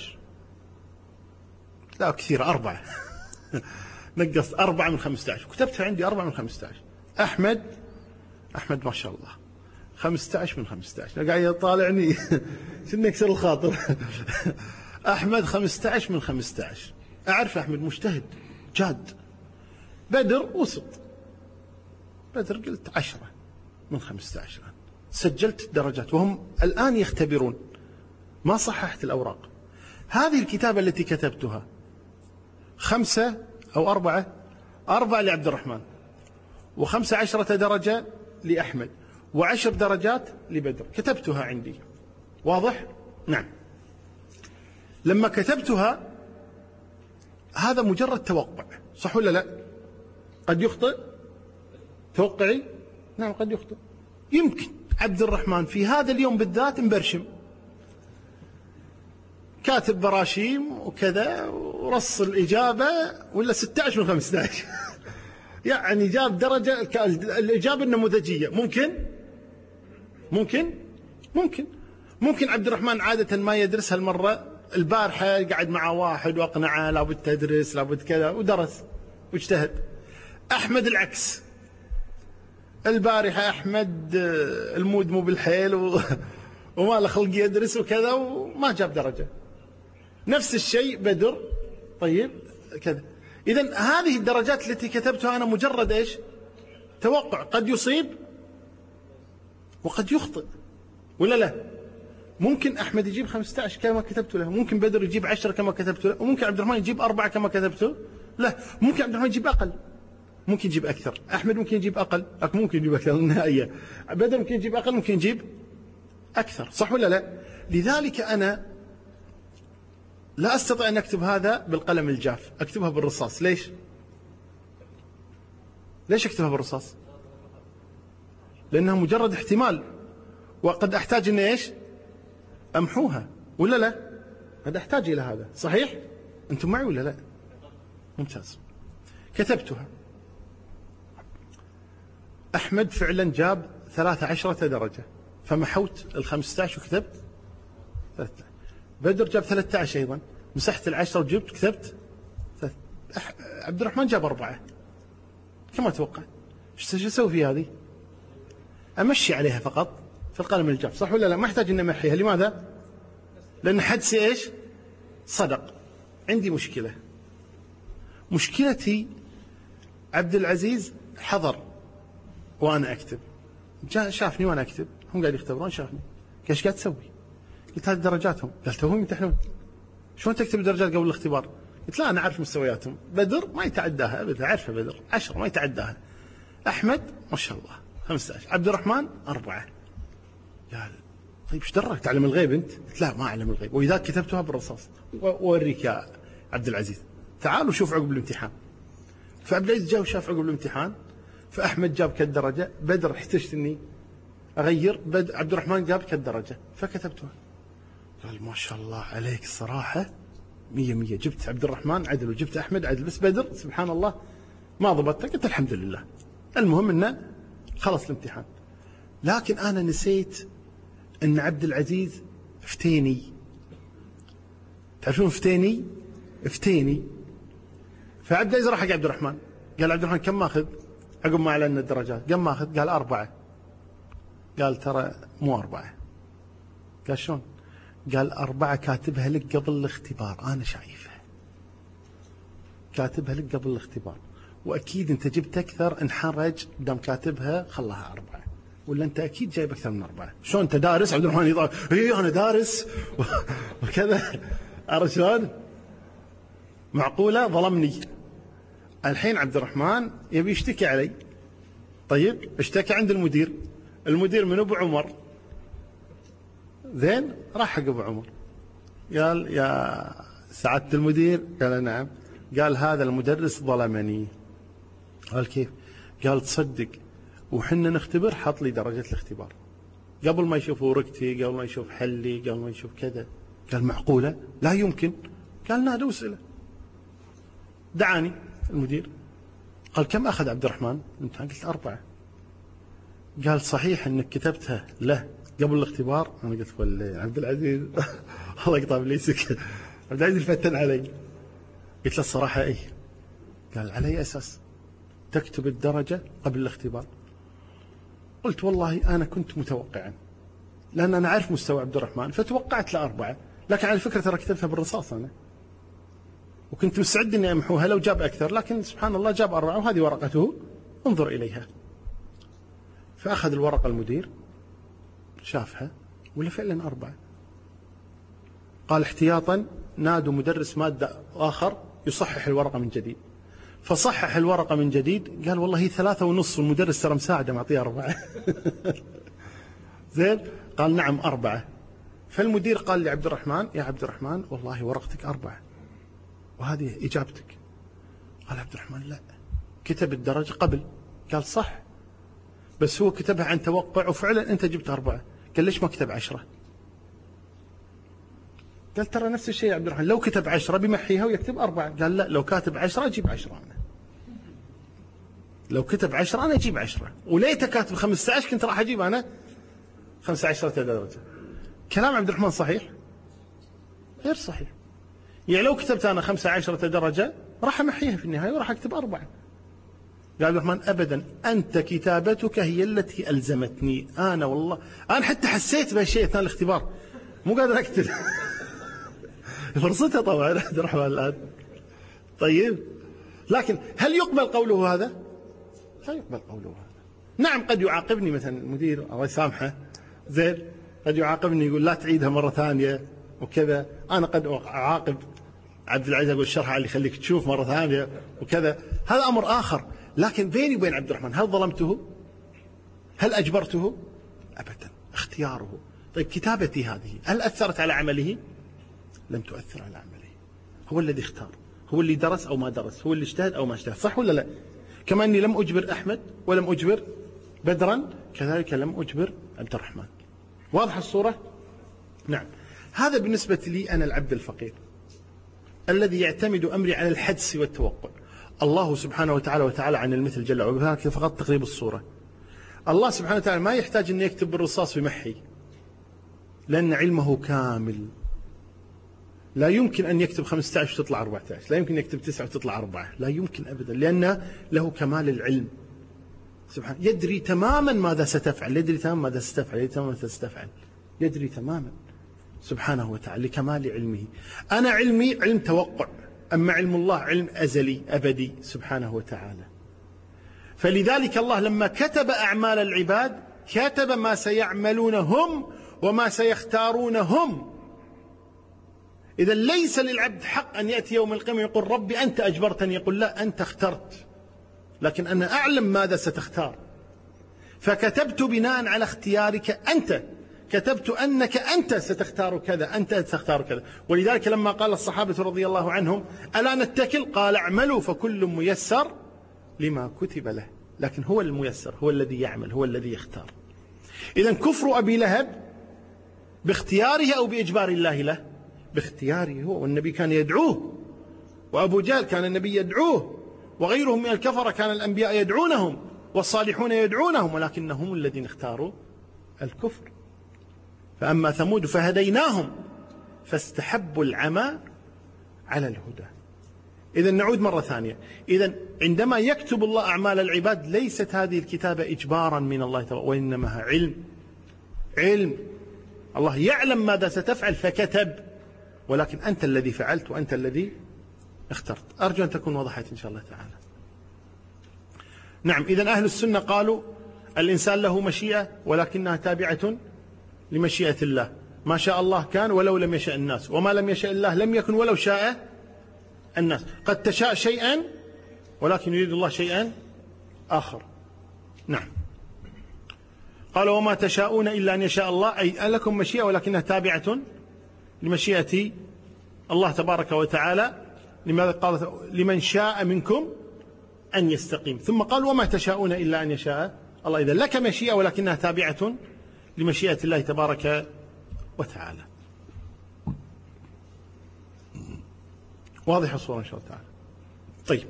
لا كثير، 4 نقص 4 من 15، كتبتها عندي 4 من 15. أحمد ما شاء الله 15 من 15، قاعد يطالعني شنو يكسر الخاطر. أحمد 15 من 15، أعرف أحمد مجتهد جاد. بدر وسط، بدر قلت 10 من 15. سجلت درجات وهم الآن يختبرون، ما صححت الأوراق. هذه الكتابة التي كتبتها 5 أو 4 لعبد الرحمن، و15 درجة لأحمد، و10 درجات لبدر، كتبتها عندي. واضح؟ نعم. لما كتبتها هذا مجرد توقع، صح ولا لا؟ قد يخطئ توقعي؟ نعم قد يخطئ. يمكن عبد الرحمن في هذا اليوم بالذات مبرشم، كاتب براشيم وكذا ورص الإجابة ولا 16 من 15 يعني جاب درجة الإجابة النموذجية. ممكن عبد الرحمن عادة ما يدرس هالمرة، البارحة قاعد مع واحد وأقنعه لابد تدرس لابد كذا ودرس واجتهد. أحمد العكس، البارحة أحمد المود مو بالحيل وما له خلق يدرس وكذا وما جاب درجة. نفس الشيء بدر، طيب كذا. إذن هذه الدرجات التي كتبتها أنا مجرد إيش؟ توقع، قد يصيب وقد يخطئ ولا لا؟ ممكن أحمد يجيب 15 كما كتبت له، ممكن بدر يجيب 10 كما كتبت له، وممكن عبد الرحمن يجيب 4 كما كتبته له، ممكن عبد الرحمن يجيب أقل، ممكن يجيب أكثر، أحمد ممكن يجيب أقل، ممكن يجيب أكثر النهائية، بدر ممكن يجيب أقل، ممكن يجيب أكثر، صح ولا لا؟ لذلك أنا لا أستطيع أن أكتب هذا بالقلم الجاف، أكتبها بالرصاص. ليش أكتبها بالرصاص؟ لأنها مجرد احتمال، وقد أحتاج أن إيش؟ أمحوها ولا لا؟ قد أحتاج إلى هذا، صحيح؟ أنتم معي ولا لا؟ ممتاز. كتبتها. أحمد فعلا جاب 13 درجة، فمحوت 15 وكتبت 13. بدر جاب 13 أيضا، مسحت 10 وجبت كتبت 3. عبد الرحمن جاب 4 كما توقع. ايش اسوي في هذه؟ امشي عليها فقط في القلم الجاف، صح ولا لا؟ ما احتاج ان امحيها. لماذا؟ لان حدسي ايش؟ صدق. عندي مشكلتي عبد العزيز حضر وانا اكتب، جاء شافني وانا اكتب، هم قاعد يختبرون، شافني، ايش قاعد تسوي؟ قلت هذه درجاتهم. قال توهم يمتحنون. شلون تكتب الدرجات قبل الاختبار؟ قلت لا أنا أعرف مستوياتهم. بدر ما يتعداها أبدا، أعرفه بدر 10 ما يتعداها. أحمد ما شاء الله 15. عبد الرحمن 4. قال طيب ايش درك تعلم الغيب أنت؟ قلت لا ما أعلم الغيب، وإذا كتبتها بالرصاص وأوريك يا عبد العزيز، تعال وشوف عقب الامتحان. فعبد العزيز جاء وشاف عقب الامتحان، فأحمد جاب كالدرجة، بدر احتجت إني أغير، عبد الرحمن جاب كالدرجة فكتبتها. قال ما شاء الله عليك الصراحة 100 جبت عبد الرحمن عدل وجبت أحمد عدل، بس بدر سبحان الله ما ضبطت. قلت الحمد لله، المهم إنه خلص الامتحان. لكن أنا نسيت أن عبد العزيز فتيني. تعرفون فتيني. فعبد العزيز راح حق عبد الرحمن، قال عبد الرحمن كم ماخذ؟ عقب ما أعلن الدرجات كم ماخذ؟ قال 4. قال ترى مو 4. قال شلون؟ قال 4 كاتبها لك قبل الاختبار، أنا شايفها كاتبها لك قبل الاختبار، وأكيد أنت جبت أكثر، انحرج دام كاتبها خلاها 4، ولا أنت أكيد جايب أكثر من 4. شلون أنت دارس؟ عبد الرحمن يضاف إيه أنا دارس وكذا. عرفت شلون؟ معقولة ظلمني. الحين عبد الرحمن يبي يشتكي علي. طيب اشتكى عند المدير من أبو عمر. زين راح حق أبو عمر، قال يا سعادة المدير. قال نعم. قال هذا المدرس ظلمني. قال كيف؟ قال تصدق وحنا نختبر حط لي درجة الاختبار قبل ما يشوف ورقتي، قبل ما يشوف حلي، قبل ما يشوف كذا. قال معقولة؟ لا يمكن. قال نادوا وسأله. دعاني المدير، قال كم أخذ عبد الرحمن؟ أنت قلت 4. قال صحيح أنك كتبتها له قبل الاختبار؟ أنا قلت والله عبد العزيز الله يقطع بليسك، عبد العزيز فتن علي. قلت له الصراحة إيه. قال على أي أساس تكتب الدرجة قبل الاختبار؟ قلت والله أنا كنت متوقعا، لأن أنا أعرف مستوى عبد الرحمن فتوقعت له 4، لكن على فكرة ترى كتبتها بالرصاص أنا، وكنت مستعد أني أمحوها لو جاب أكثر، لكن سبحان الله جاب 4 وهذه ورقته انظر إليها. فأخذ الورقة المدير شافها ولا فعلا 4. قال احتياطا نادوا مدرس مادة آخر يصحح الورقة من جديد، فصحح الورقة من جديد. قال والله هي 3.5 والمدرس ترى مساعدة معطيه 4. زين. قال نعم 4. فالمدير قال لعبد الرحمن يا عبد الرحمن والله ورقتك 4 وهذه إجابتك. قال عبد الرحمن لا، كتب الدرجة قبل. قال صح، بس هو كتبها عن توقع وفعلا أنت جبت 4. قال ليش ما كتب 10؟ قال ترى نفس الشيء يا عبد الرحمن، لو كتب 10 بيمحيها ويكتب 4. قال لا، لو كاتب 10 أجيب 10 أنا، لو كتب 10 أنا أجيب 10، وليته كاتب 15 كنت راح أجيب أنا 15 درجة. كلام عبد الرحمن صحيح؟ غير صحيح. يعني لو كتبت أنا 15 درجة راح أمحيها في النهاية وراح أكتب 4. قال عبد الرحمن أبدا، أنت كتابتك هي التي ألزمتني. أنا والله أنا حتى حسيت بهالشيء أثناء الاختبار، مو قادر أكتب. فرصتها طبعا عبد الرحمن الآن. طيب لكن هل يقبل قوله هذا؟ لا يقبل قوله هذا. نعم قد يعاقبني مثلا المدير الله يسامحه، زين، قد يعاقبني يقول لا تعيدها مرة ثانية وكذا. أنا قد أعاقب عبد العزيز أقول شرح على اللي يخليك تشوف مرة ثانية وكذا، هذا أمر آخر. لكن بيني وبين عبد الرحمن هل ظلمته؟ هل أجبرته؟ أبدا، اختياره. طيب كتابتي هذه هل أثرت على عمله؟ لم تؤثر على عمله. هو الذي اختار، هو اللي درس أو ما درس، هو اللي اجتهد أو ما اجتهد، صح ولا لا؟ كما أني لم أجبر أحمد ولم أجبر بدرا، كذلك لم أجبر عبد الرحمن. واضح الصورة؟ نعم. هذا بالنسبة لي أنا العبد الفقير الذي يعتمد أمري على الحدس والتوقع. الله سبحانه وتعالى عن المثل جل وعلا. فقط تقريب الصورة. الله سبحانه وتعالى ما يحتاج أن يكتب بالرصاص ويمحي، لأن علمه كامل. لا يمكن أن يكتب 15 وتطلع 14، لا يمكن يكتب 9 وتطلع 4، لا يمكن أبدا، لأن له كمال العلم سبحانه. يدري تماما ماذا ستفعل، يدري تماما ماذا ستفعل، يدري تماما ماذا ستفعل، يدري تماما سبحانه وتعالى لكمال علمه. أنا علمي علم توقع، أما علم الله علم أزلي أبدي سبحانه وتعالى. فلذلك الله لما كتب أعمال العباد كتب ما سيعملون هم وما سيختارون هم. إذا ليس للعبد حق أن يأتي يوم القيامة يقول ربي أنت أجبرتني، يقول لا، أنت اخترت، لكن أنا أعلم ماذا ستختار، فكتبت بناء على اختيارك أنت، كتبت أنك أنت ستختار كذا، أنت ستختار كذا. ولذلك لما قال الصحابة رضي الله عنهم ألا نتكل، قال اعملوا فكل ميسر لما كتب له. لكن هو الميسر، هو الذي يعمل، هو الذي يختار. إذا كفر أبي لهب باختياره أو بإجبار الله له؟ باختياره هو، والنبي كان يدعوه، وأبو جهل كان النبي يدعوه، وغيرهم من الكفرة كان الأنبياء يدعونهم والصالحون يدعونهم، ولكنهم الذين اختاروا الكفر. فأما ثمود فهديناهم فاستحبوا العمى على الهدى. إذا نعود مرة ثانية، إذا عندما يكتب الله أعمال العباد ليست هذه الكتابة إجبارا من الله تعالى، وإنما علم. الله يعلم ماذا ستفعل فكتب، ولكن أنت الذي فعلت وأنت الذي اخترت. أرجو أن تكون وضحت إن شاء الله تعالى. نعم، إذا أهل السنة قالوا الإنسان له مشيئة ولكنها تابعة لمشيئة الله، ما شاء الله كان ولو لم يشاء الناس، وما لم يشاء الله لم يكن ولو شاء الناس. قد تشاء شيئا ولكن يريد الله شيئا آخر. نعم، قال وما تشاءون إلا أن يشاء الله، أي لكم مشيئة ولكنها تابعة لمشيئة الله تبارك وتعالى. لماذا قال لمن شاء منكم أن يستقيم، ثم قال وما تشاءون إلا أن يشاء الله. إذا لك مشيئة ولكنها تابعة لمشيئة الله تبارك وتعالى. واضح الصورة إن شاء الله تعالى. طيب،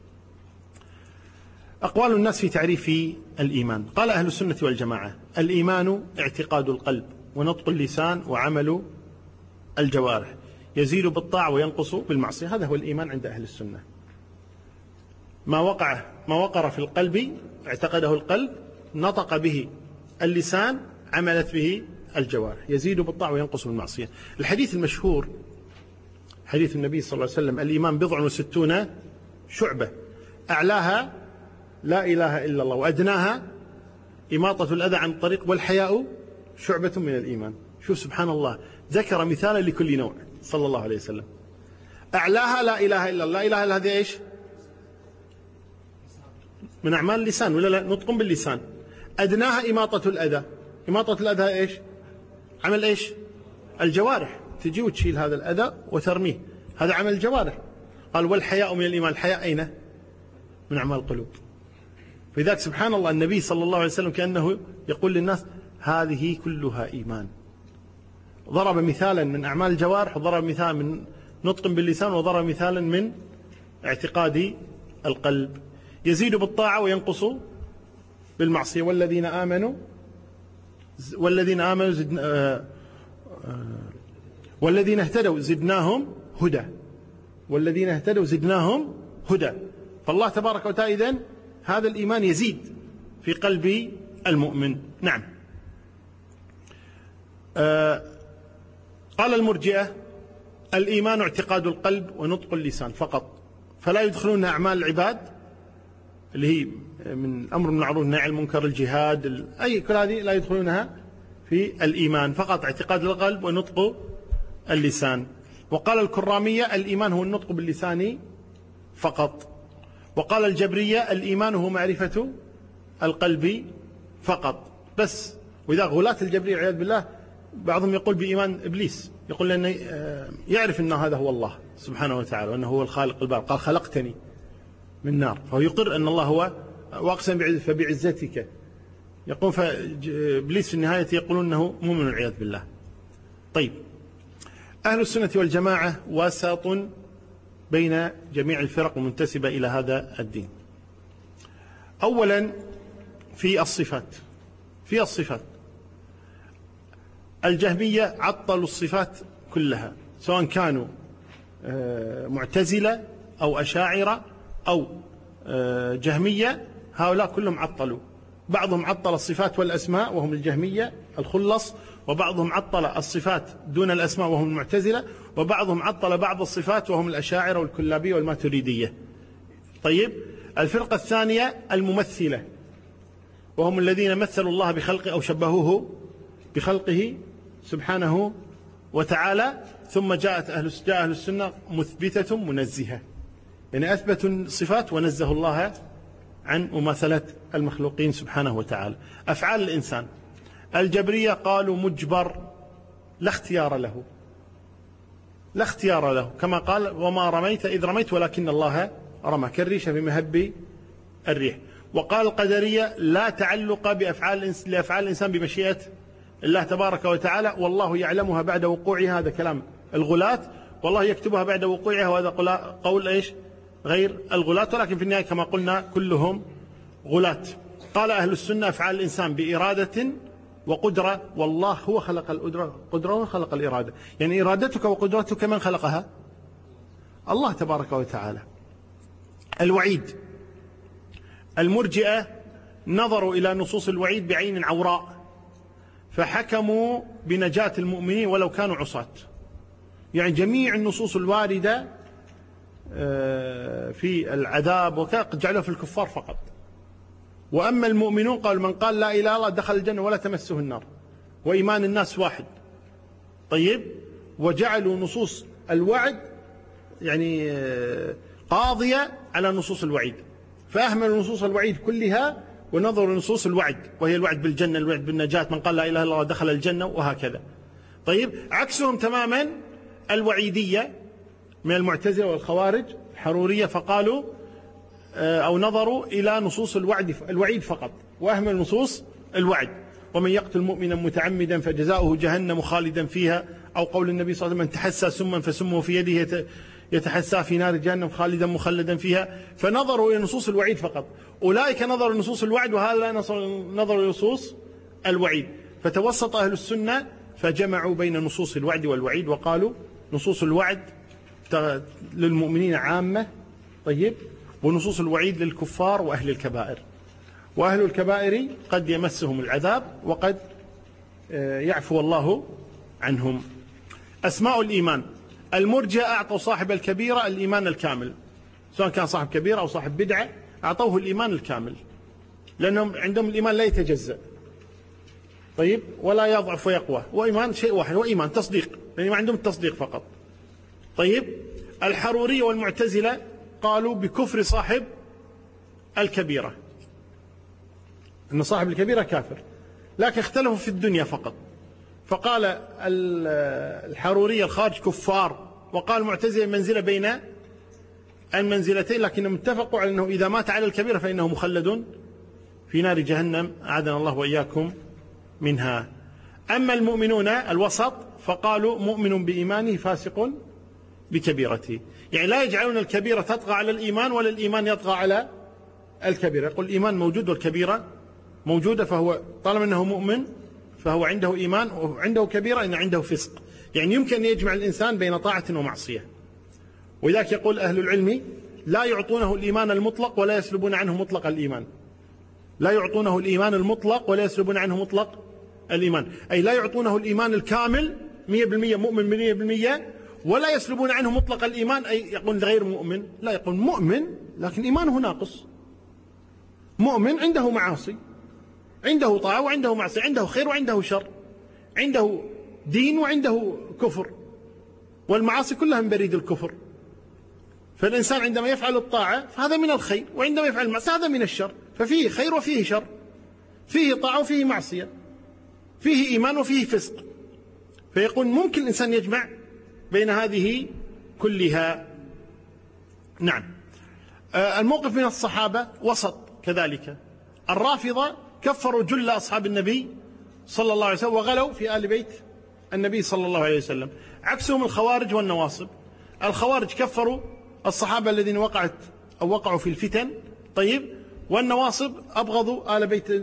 أقوال الناس في تعريف الإيمان. قال أهل السنة والجماعة الإيمان اعتقاد القلب ونطق اللسان وعمل الجوارح، يزيد بالطاعة وينقص بالمعصية. هذا هو الإيمان عند أهل السنة. ما وقر في القلب اعتقده القلب، نطق به اللسان، عملت به الجوارح، يزيد بالطاعة وينقص بالمعصية. الحديث المشهور حديث النبي صلى الله عليه وسلم الإيمان 69 شعبة، أعلاها لا إله إلا الله، وأدناها إماطة الأذى عن الطريق، والحياء شعبة من الإيمان. شوف سبحان الله، ذكر مثالا لكل نوع صلى الله عليه وسلم. أعلاها لا إله إلا الله، لا إله إلا هذه إيش؟ من أعمال اللسان ولا لا؟ نطق باللسان. أدناها إماطة الأذى، إماطة الأذى إيش؟ عمل إيش؟ الجوارح، تجي وتشيل هذا الأذى وترميه، هذا عمل الجوارح. قال والحياء من الإيمان، الحياء أين؟ من أعمال القلوب. فلذلك سبحان الله النبي صلى الله عليه وسلم كأنه يقول للناس هذه كلها إيمان. ضرب مثالا من أعمال الجوارح، وضرب مثالا من نطق باللسان، وضرب مثالا من اعتقاد القلب. يزيد بالطاعة وينقص بالمعصية. والذين اهتدوا زدناهم هدى، والذين اهتدوا زدناهم هدى. فالله تبارك وتعالى إذن هذا الإيمان يزيد في قلب المؤمن. نعم. قال المرجئة الإيمان اعتقاد القلب ونطق اللسان فقط، فلا يدخلون أعمال العباد اللي هي من الأمر بالمعروف والنهي عن المنكر، الجهاد، أي كل هذه لا يدخلونها في الإيمان، فقط اعتقاد القلب ونطق اللسان. وقال الكرامية الإيمان هو النطق باللسان فقط. وقال الجبرية الإيمان هو معرفة القلب فقط بس. وإذا غلاة الجبرية والعياذ بالله بعضهم يقول بإيمان إبليس، يقول لأنه يعرف أن هذا هو الله سبحانه وتعالى وأنه هو الخالق البارئ، قال خلقتني من نار، فهو يقر أن الله هو، وأقسم فبعزتك يقول. فإبليس في النهاية يقولون أنه مؤمن والعياذ بالله. طيب، أهل السنة والجماعة وسط بين جميع الفرق المنتسبة إلى هذا الدين. أولا في الصفات الجهمية عطلوا الصفات كلها، سواء كانوا معتزلة أو أشاعرة أو جهمية، هؤلاء كلهم عطلوا. بعضهم عطل الصفات والأسماء وهم الجهمية الخلص، وبعضهم عطل الصفات دون الأسماء وهم المعتزلة، وبعضهم عطل بعض الصفات وهم الأشاعرة والكلابية والماتريدية. طيب، الفرقة الثانية الممثلة، وهم الذين مثلوا الله بخلقه أو شبهوه بخلقه سبحانه وتعالى، ثم جاء أهل السنة مثبتة منزهة، يعني أثبتوا الصفات ونزه الله عن مماثلة المخلوقين سبحانه وتعالى. أفعال الإنسان، الجبرية قالوا مجبر لا اختيار له، لا اختيار له، كما قال وما رميت إذ رميت ولكن الله رمى، كالريشة بمهب الريح. وقال القدرية لا تعلق لأفعال الإنسان بمشيئة الله تبارك وتعالى، والله يعلمها بعد وقوعها، هذا كلام الغلاة، والله يكتبها بعد وقوعها، وهذا قول إيش غير الغلاة، ولكن في النهاية كما قلنا كلهم غلاة. قال أهل السنة أفعال الإنسان بإرادة وقدرة، والله هو خلق القدرة وخلق الإرادة، يعني إرادتك وقدرتك من خلقها؟ الله تبارك وتعالى. الوعيد، المرجئة نظروا إلى نصوص الوعيد بعين عوراء فحكموا بنجاة المؤمنين ولو كانوا عصاة، يعني جميع النصوص الواردة في العذاب وقد جعلوها في الكفار فقط. وأما المؤمنون قال من قال لا إله إلا الله دخل الجنة ولا تمسه النار، وإيمان الناس واحد. طيب، وجعلوا نصوص الوعد يعني قاضية على نصوص الوعيد، فأهملوا نصوص الوعيد كلها ونظروا نصوص الوعد، وهي الوعد بالجنة، الوعد بالنجاة، من قال لا إله إلا الله دخل الجنة، وهكذا. طيب، عكسهم تماما الوعيدية من المعتزلة والخوارج الحرورية، فقالوا أو نظروا إلى نصوص الوعيد فقط، وأهمل نصوص الوعد، ومن يقتل مؤمنا متعمدا فجزاؤه جهنم خالدا فيها، أو قول النبي صلى الله عليه وسلم من تحسى سما فسمه في يده يتحسى في نار جهنم خالدا مخلدا فيها، فنظروا إلى نصوص الوعيد فقط. أولئك نظروا لنصوص الوعد، وهذا نظروا لنصوص الوعيد، فتوسط أهل السنة فجمعوا بين نصوص الوعد والوعيد، وقالوا نصوص الوعد للمؤمنين عامة، طيب، ونصوص الوعيد للكفار وأهل الكبائر، وأهل الكبائر قد يمسهم العذاب وقد يعفو الله عنهم. أسماء الإيمان، المرجئة أعطوا صاحب الكبيرة الإيمان الكامل، سواء كان صاحب كبيرة أو صاحب بدعة أعطوه الإيمان الكامل، لأنهم عندهم الإيمان لا يتجزأ، طيب، ولا يضعف ويقوى، وإيمان شيء واحد، وإيمان تصديق، لأن ما عندهم التصديق فقط. طيب، الحرورية والمعتزلة قالوا بكفر صاحب الكبيرة، أن صاحب الكبيرة كافر، لكن اختلفوا في الدنيا فقط، فقال الحرورية الخارج كفار، وقال المعتزلة منزلة بين المنزلتين، لكنهم اتفقوا على أنه إذا مات على الكبيرة فإنه مخلد في نار جهنم، أعاذنا الله وإياكم منها. أما المؤمنون الوسط فقالوا مؤمن بإيمانه فاسق بكبيرته، يعني لا يجعلون الكبيرة تطغى على الإيمان ولا الإيمان يطغى على الكبيرة، يقول الإيمان موجود والكبيرة موجودة، فهو طالما أنه مؤمن فهو عنده إيمان، وعنده كبيرة إن عنده فسق، يعني يمكن أن يجمع الإنسان بين طاعة ومعصية. ولذلك يقول أهل العلم لا يعطونه الإيمان المطلق ولا يسلبون عنه مطلق الإيمان، لا يعطونه الإيمان المطلق ولا يسلبون عنه مطلق الإيمان، أي لا يعطونه الإيمان الكامل 100% مؤمن 100%، ولا يسلبون عنه مطلق الإيمان، أي يقول غير مؤمن، لا، يقول مؤمن لكن إيمانه ناقص، مؤمن عنده معاصي، عنده طاعة وعنده معصية، عنده خير وعنده شر، عنده دين وعنده كفر، والمعاصي كلها من بريد الكفر. فالإنسان عندما يفعل الطاعة فهذا من الخير، وعندما يفعل المعصية هذا من الشر، ففيه خير وفيه شر، فيه طاعة وفيه معصية، فيه إيمان وفيه فسق. فيقول ممكن الإنسان يجمع بين هذه كلها. نعم. الموقف من الصحابة وسط كذلك. الرافضة كفروا جل أصحاب النبي صلى الله عليه وسلم وغلوا في آل بيت النبي صلى الله عليه وسلم، عكسهم الخوارج والنواصب. الخوارج كفروا الصحابة الذين وقعوا في الفتن، طيب، والنواصب أبغضوا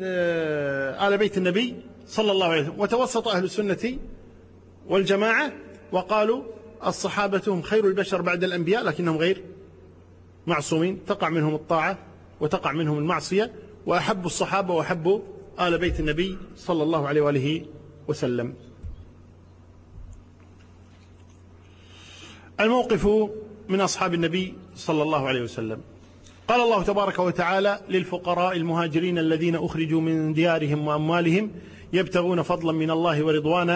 آل بيت النبي صلى الله عليه وسلم. وتوسط أهل السنة والجماعة وقالوا الصحابة هم خير البشر بعد الأنبياء، لكنهم غير معصومين، تقع منهم الطاعة وتقع منهم المعصية، وأحبوا الصحابة وأحبوا آل بيت النبي صلى الله عليه وآله وسلم. الموقف من أصحاب النبي صلى الله عليه وسلم. قال الله تبارك وتعالى للفقراء المهاجرين الذين أخرجوا من ديارهم وأموالهم يبتغون فضلا من الله ورضوانا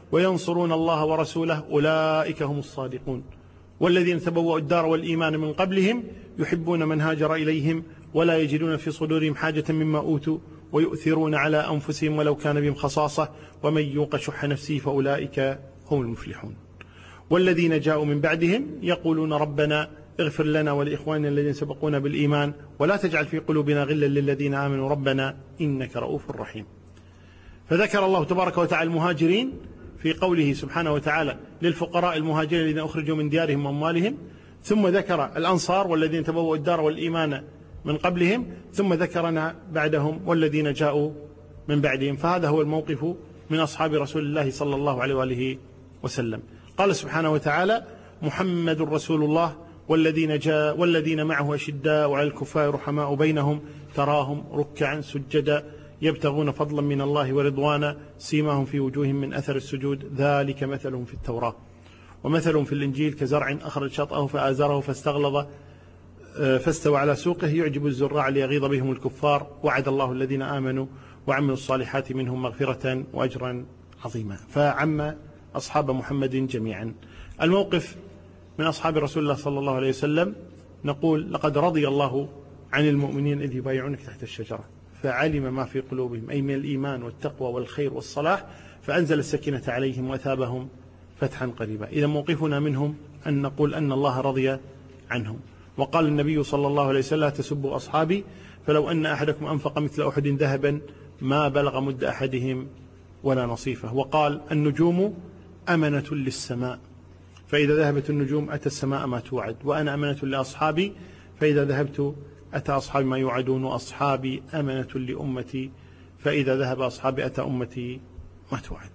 وينصرون الله ورسوله أولئك هم الصادقون والذين تبوأوا الدار والإيمان من قبلهم يحبون من هاجر إليهم ولا يجدون في صدورهم حاجة مما أوتوا ويؤثرون على أنفسهم ولو كان بهم خصاصة ومن يوق شح نفسه فأولئك هم المفلحون. والذين جاءوا من بعدهم يقولون ربنا اغفر لنا ولإخواننا الذين سبقونا بالإيمان ولا تجعل في قلوبنا غلا للذين آمنوا ربنا إنك رؤوف رحيم. فذكر الله تبارك وتعالى المهاجرين في قوله سبحانه وتعالى للفقراء المهاجرين الذين أخرجوا من ديارهم وأموالهم، ثم ذكر الأنصار والذين تبوأوا الدار والإيمان من قبلهم، ثم ذكرنا بعدهم والذين جاءوا من بعدهم. فهذا هو الموقف من أصحاب رسول الله صلى الله عليه وآله وسلم. قال سبحانه وتعالى محمد رسول الله والذين معه أشداء على الكفار رحماء بينهم تراهم ركعا سجدا يبتغون فضلا من الله ورضوانا سيماهم في وجوههم من أثر السجود ذلك مثلهم في التوراة ومثلهم في الإنجيل كزرع أخرج شطأه فآزره فاستغلظ فاستوى على سوقه يعجب الزراع ليغيظ بهم الكفار وعد الله الذين آمنوا وعملوا الصالحات منهم مغفرة وأجرا عظيما. فعم أصحاب محمد جميعا. الموقف من أصحاب رسول الله صلى الله عليه وسلم نقول لقد رضي الله عن المؤمنين إذ يبايعونك تحت الشجرة فعلم ما في قلوبهم أي من الإيمان والتقوى والخير والصلاح فأنزل السكينة عليهم وأثابهم فتحا قريبا. إذا موقفنا منهم أن نقول أن الله رضي عنهم. وقال النبي صلى الله عليه وسلم لا تسبوا أصحابي فلو أن أحدكم أنفق مثل أحد ذهبا ما بلغ مد أحدهم ولا نصيفه. وقال النجوم أمنة للسماء فإذا ذهبت النجوم أتى السماء ما توعد وأنا أمنة لأصحابي فإذا ذهبت أتى أصحابي ما يوعدون وأصحابي أمنة لأمتي فإذا ذهب أصحابي أتى أمتي ما توعد.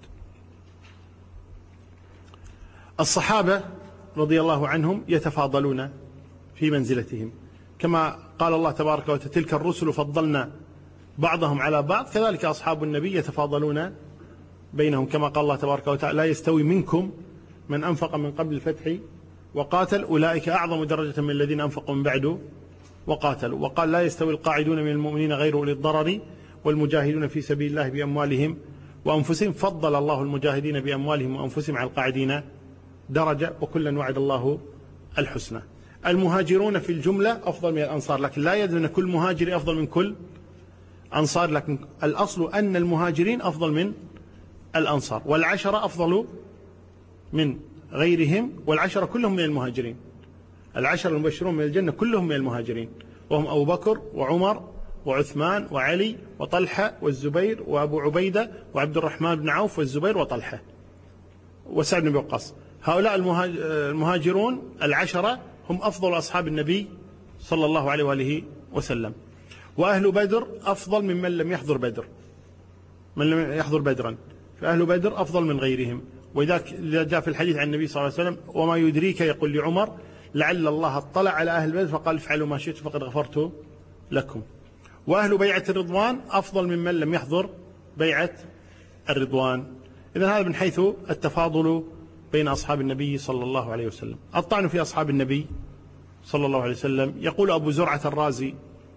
الصحابة رضي الله عنهم يتفاضلون في منزلتهم كما قال الله تبارك وتعالى تلك الرسل فضلنا بعضهم على بعض كذلك أصحاب النبي يتفاضلون بينهم كما قال الله تبارك وتعالى لا يستوي منكم من أنفق من قبل الفتح وقاتل أولئك أعظم درجة من الذين أنفقوا من بعد وقاتلوا. وقال لا يستوي القاعدون من المؤمنين غير أولي الضرر والمجاهدون في سبيل الله بأموالهم وأنفسهم فضل الله المجاهدين بأموالهم وأنفسهم على القاعدين درجة وكلا وعد الله الحسنى. المهاجرون في الجملة أفضل من الأنصار لكن لا يدل أن كل مهاجر أفضل من كل أنصار لكن الأصل أن المهاجرين أفضل من الأنصار والعشرة أفضل من غيرهم والعشرة كلهم من المهاجرين. العشرة المبشرون من الجنة كلهم من المهاجرين وهم أبو بكر وعمر وعثمان وعلي وطلحة والزبير وأبو عبيدة وعبد الرحمن بن عوف والزبير وطلحة وسعد بن وقاص. هؤلاء المهاجرون العشرة هم أفضل أصحاب النبي صلى الله عليه وآله وسلم. وأهل بدر أفضل ممن لم يحضر بدر من لم يحضر بدرا فأهل بدر أفضل من غيرهم. وإذا جاء في الحديث عن النبي صلى الله عليه وسلم وما يدريك يقول لعمر لعل الله اطلع على أهل بدر فقال افعلوا ما شئت فقد غفرت لكم. وأهل بيعة الرضوان أفضل ممن لم يحضر بيعة الرضوان. إذن هذا من حيث التفاضل بين أصحاب النبي صلى الله عليه وسلم. الطعن في أصحاب النبي صلى الله عليه وسلم يقول أبو زرعة الرازي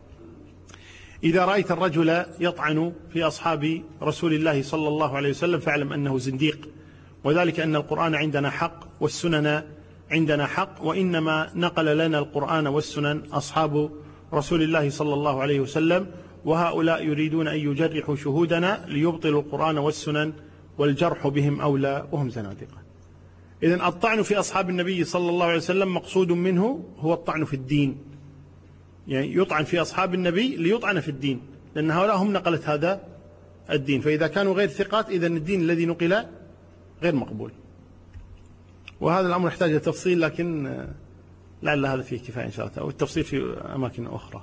إذا رأيت الرجل يطعن في أصحاب رسول الله صلى الله عليه وسلم فاعلم أنه زنديق وذلك أن القرآن عندنا حق والسنن عندنا حق وإنما نقل لنا القرآن والسنن أصحاب رسول الله صلى الله عليه وسلم وهؤلاء يريدون أن يجرحوا شهودنا ليبطلوا القرآن والسنن والجرح بهم أولى وهم زنادقة. إذن الطعن في أصحاب النبي صلى الله عليه وسلم مقصود منه هو الطعن في الدين يعني يطعن في أصحاب النبي ليطعن في الدين لأن هؤلاء هم نقلت هذا الدين فإذا كانوا غير ثقات إذن الدين الذي نقل غير مقبول. وهذا الأمر يحتاج تفصيل لكن لعل هذا فيه كفاية إن شاء الله والتفصيل في أماكن أخرى.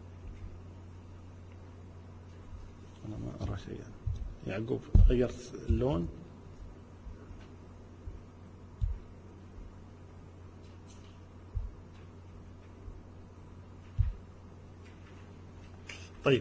أنا ما أرى شيئا. يعقوب غيرت اللون طيب.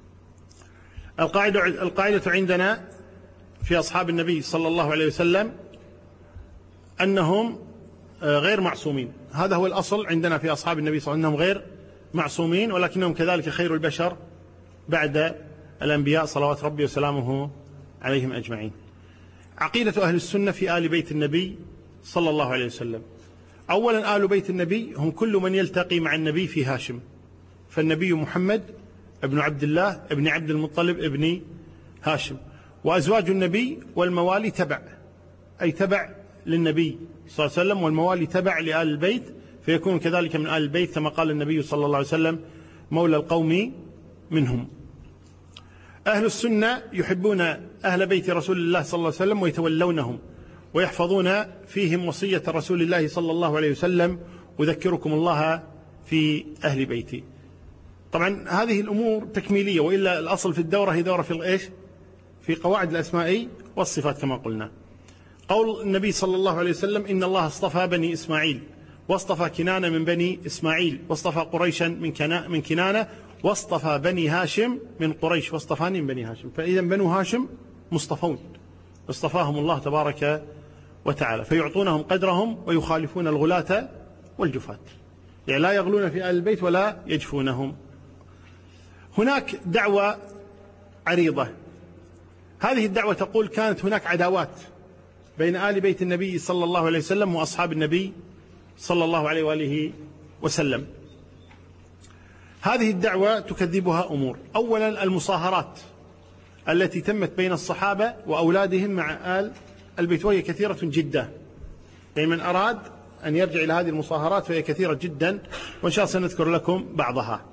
القاعدة عندنا في أصحاب النبي صلى الله عليه وسلم أنهم غير معصومين. هذا هو الأصل عندنا في أصحاب النبي صلى الله عليه وسلم أنهم غير معصومين ولكنهم كذلك خير البشر بعد الأنبياء صلوات ربي وسلامه عليهم أجمعين. عقيدة أهل السنة في آل بيت النبي صلى الله عليه وسلم. أولا آل بيت النبي هم كل من يلتقي مع النبي في هاشم، فالنبي محمد ابن عبد الله ابن عبد المطلب ابن هاشم، وأزواج النبي والموالي تبع، أي تبع للنبي صلى الله عليه وسلم، والموالي تبع لآل البيت، فيكون كذلك من آل البيت كما قال النبي صلى الله عليه وسلم مولى القوم منهم. أهل السنة يحبون أهل بيت رسول الله صلى الله عليه وسلم ويتولونهم ويحفظون فيهم وصية رسول الله صلى الله عليه وسلم: أذكركم الله في أهل بيتي. طبعا هذه الأمور تكميلية، وإلا الأصل في الدورة هي دورة في إيش؟ في قواعد الأسماء والصفات كما قلنا. قول النبي صلى الله عليه وسلم: إن الله اصطفى بني إسماعيل، واصطفى كنانة من بني إسماعيل، واصطفى قريشا من كنانة، واصطفى بني هاشم من قريش، واصطفاني من بني هاشم. فإذا بنو هاشم مصطفون، اصطفاهم الله تبارك وتعالى، فيعطونهم قدرهم ويخالفون الغلاة والجفاة، يعني لا يغلون في آل البيت ولا يجفونهم. هناك دعوة عريضة، هذه الدعوة تقول: كانت هناك عداوات بين آل بيت النبي صلى الله عليه وسلم وأصحاب النبي صلى الله عليه وآله وسلم. هذه الدعوة تكذبها أمور. أولا المصاهرات التي تمت بين الصحابة وأولادهم مع آل البيت، وهي كثيرة جدا، يعني من أراد أن يرجع إلى هذه المصاهرات فهي كثيرة جدا، وإن شاء الله سنذكر لكم بعضها.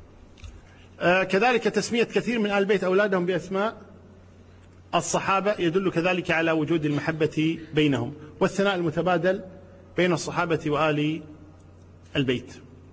كذلك تسمية كثير من آل البيت أولادهم بأسماء الصحابة يدل كذلك على وجود المحبة بينهم، والثناء المتبادل بين الصحابة وآل البيت.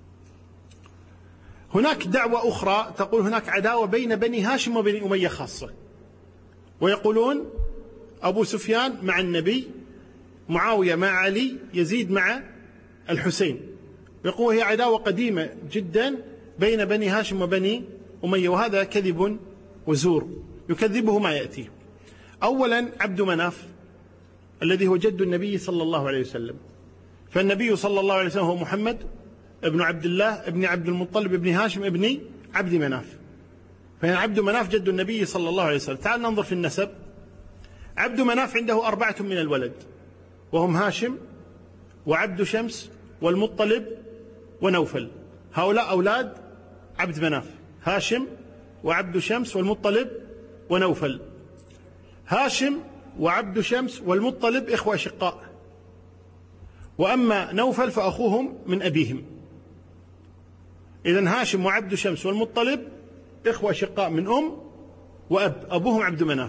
هناك دعوة أخرى تقول هناك عداوة بين بني هاشم وبني أمية خاصة، ويقولون أبو سفيان مع النبي، معاوية مع علي، يزيد مع الحسين، يقول هي عداوة قديمة جدا بين بني هاشم وبني أمية، وهذا كذب وزور يكذبه ما يأتي. أولا عبد مناف الذي هو جد النبي صلى الله عليه وسلم، فالنبي صلى الله عليه وسلم هو محمد ابن عبد الله ابن عبد المطلب ابن هاشم ابن عبد مناف، فهنا عبد مناف جد النبي صلى الله عليه وسلم. تعال ننظر في النسب. عبد مناف عنده 4 من الولد، وهم هاشم وعبد شمس والمطلب ونوفل، هؤلاء أولاد عبد مناف، هاشم وعبد شمس والمطلب ونوفل. هاشم وعبد شمس والمطلب إخوة أشقاء، وأما نوفل فأخوهم من أبيهم. إذن هاشم وعبد شمس والمطلب إخوة أشقاء من أم وأب، أبوهم عبد مناف.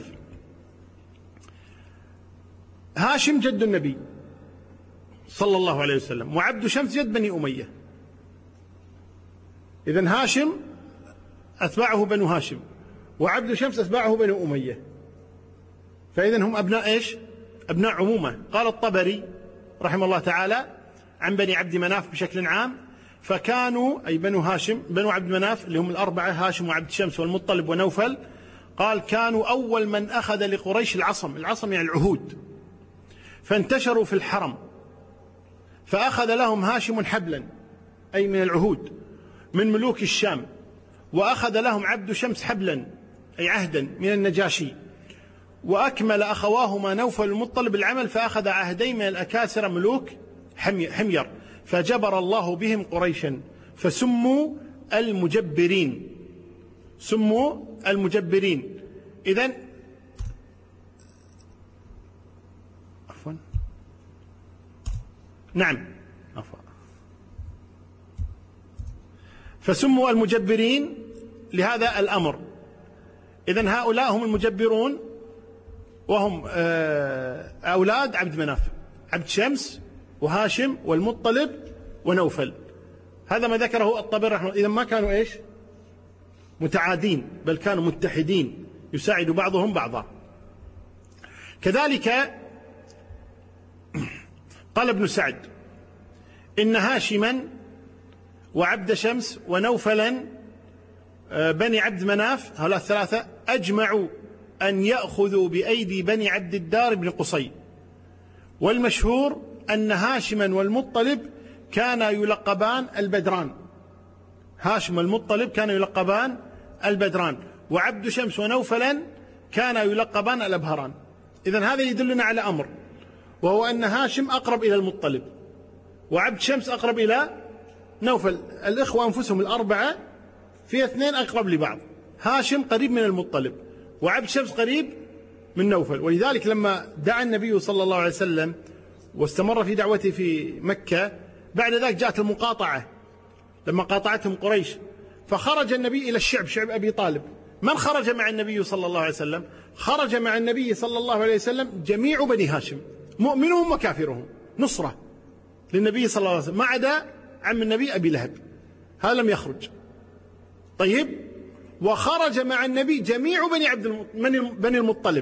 هاشم جد النبي صلى الله عليه وسلم، وعبد شمس جد بني أمية. إذن هاشم أتباعه بنو هاشم، وعبد شمس أتباعه بنو أمية، فإذن هم أبناء إيش؟ أبناء عمومة. قال الطبري رحمه الله تعالى عن بني عبد مناف بشكل عام: فكانوا أي بنو هاشم بنو عبد مناف اللي هم 4، هاشم وعبد شمس والمطلب ونوفل، قال كانوا أول من أخذ لقريش العصم يعني العهود، فانتشروا في الحرم، فأخذ لهم هاشم حبلا أي من العهود من ملوك الشام، وأخذ لهم عبد شمس حبلا أي عهدا من النجاشي، وأكمل أخواهما نوفل المطلب العمل، فأخذ عهدين من الأكاسرة ملوك حمير، فجبر الله بهم قريشا فسموا المجبرين، سموا المجبرين. إذن عفوا نعم عفوا فسموا المجبرين لهذا الأمر. إذن هؤلاء هم المجبرون، وهم أولاد عبد مناف، عبد شمس وهاشم والمطلب ونوفل. هذا ما ذكره الطبري رحمه الله. إذن ما كانوا إيش؟ متعادين، بل كانوا متحدين يساعد بعضهم بعضا. كذلك قال ابن سعد: إن هاشما وعبد شمس ونوفلا بني عبد مناف هؤلاء الثلاثة أجمعوا أن يأخذوا بأيدي بني عبد الدار بن قصي، والمشهور أن هاشما والمطلب كانا يلقبان البدران، هاشم والمطلب كانوا يلقبان البدران، وعبد شمس ونوفلا كانا يلقبان الأبهران. إذن هذا يدلنا على أمر، وهو أن هاشم أقرب إلى المطلب، وعبد شمس أقرب إلى نوفل. الإخوة أنفسهم الأربعة في اثنين أقرب لبعض، هاشم قريب من المطلب، وعبد شمس قريب من نوفل. ولذلك لما دعا النبي صلى الله عليه وسلم واستمر في دعوته في مكة، بعد ذلك جاءت المقاطعة لما قاطعتهم قريش، فخرج النبي إلى الشعب، شعب أبي طالب. من خرج مع النبي صلى الله عليه وسلم؟ خرج مع النبي صلى الله عليه وسلم جميع بني هاشم، مؤمنهم وكافرهم، نصرة للنبي صلى الله عليه وسلم، ما عدا عم النبي أبي لهب، هذا لم يخرج. طيب، وخرج مع النبي جميع بني المطلب،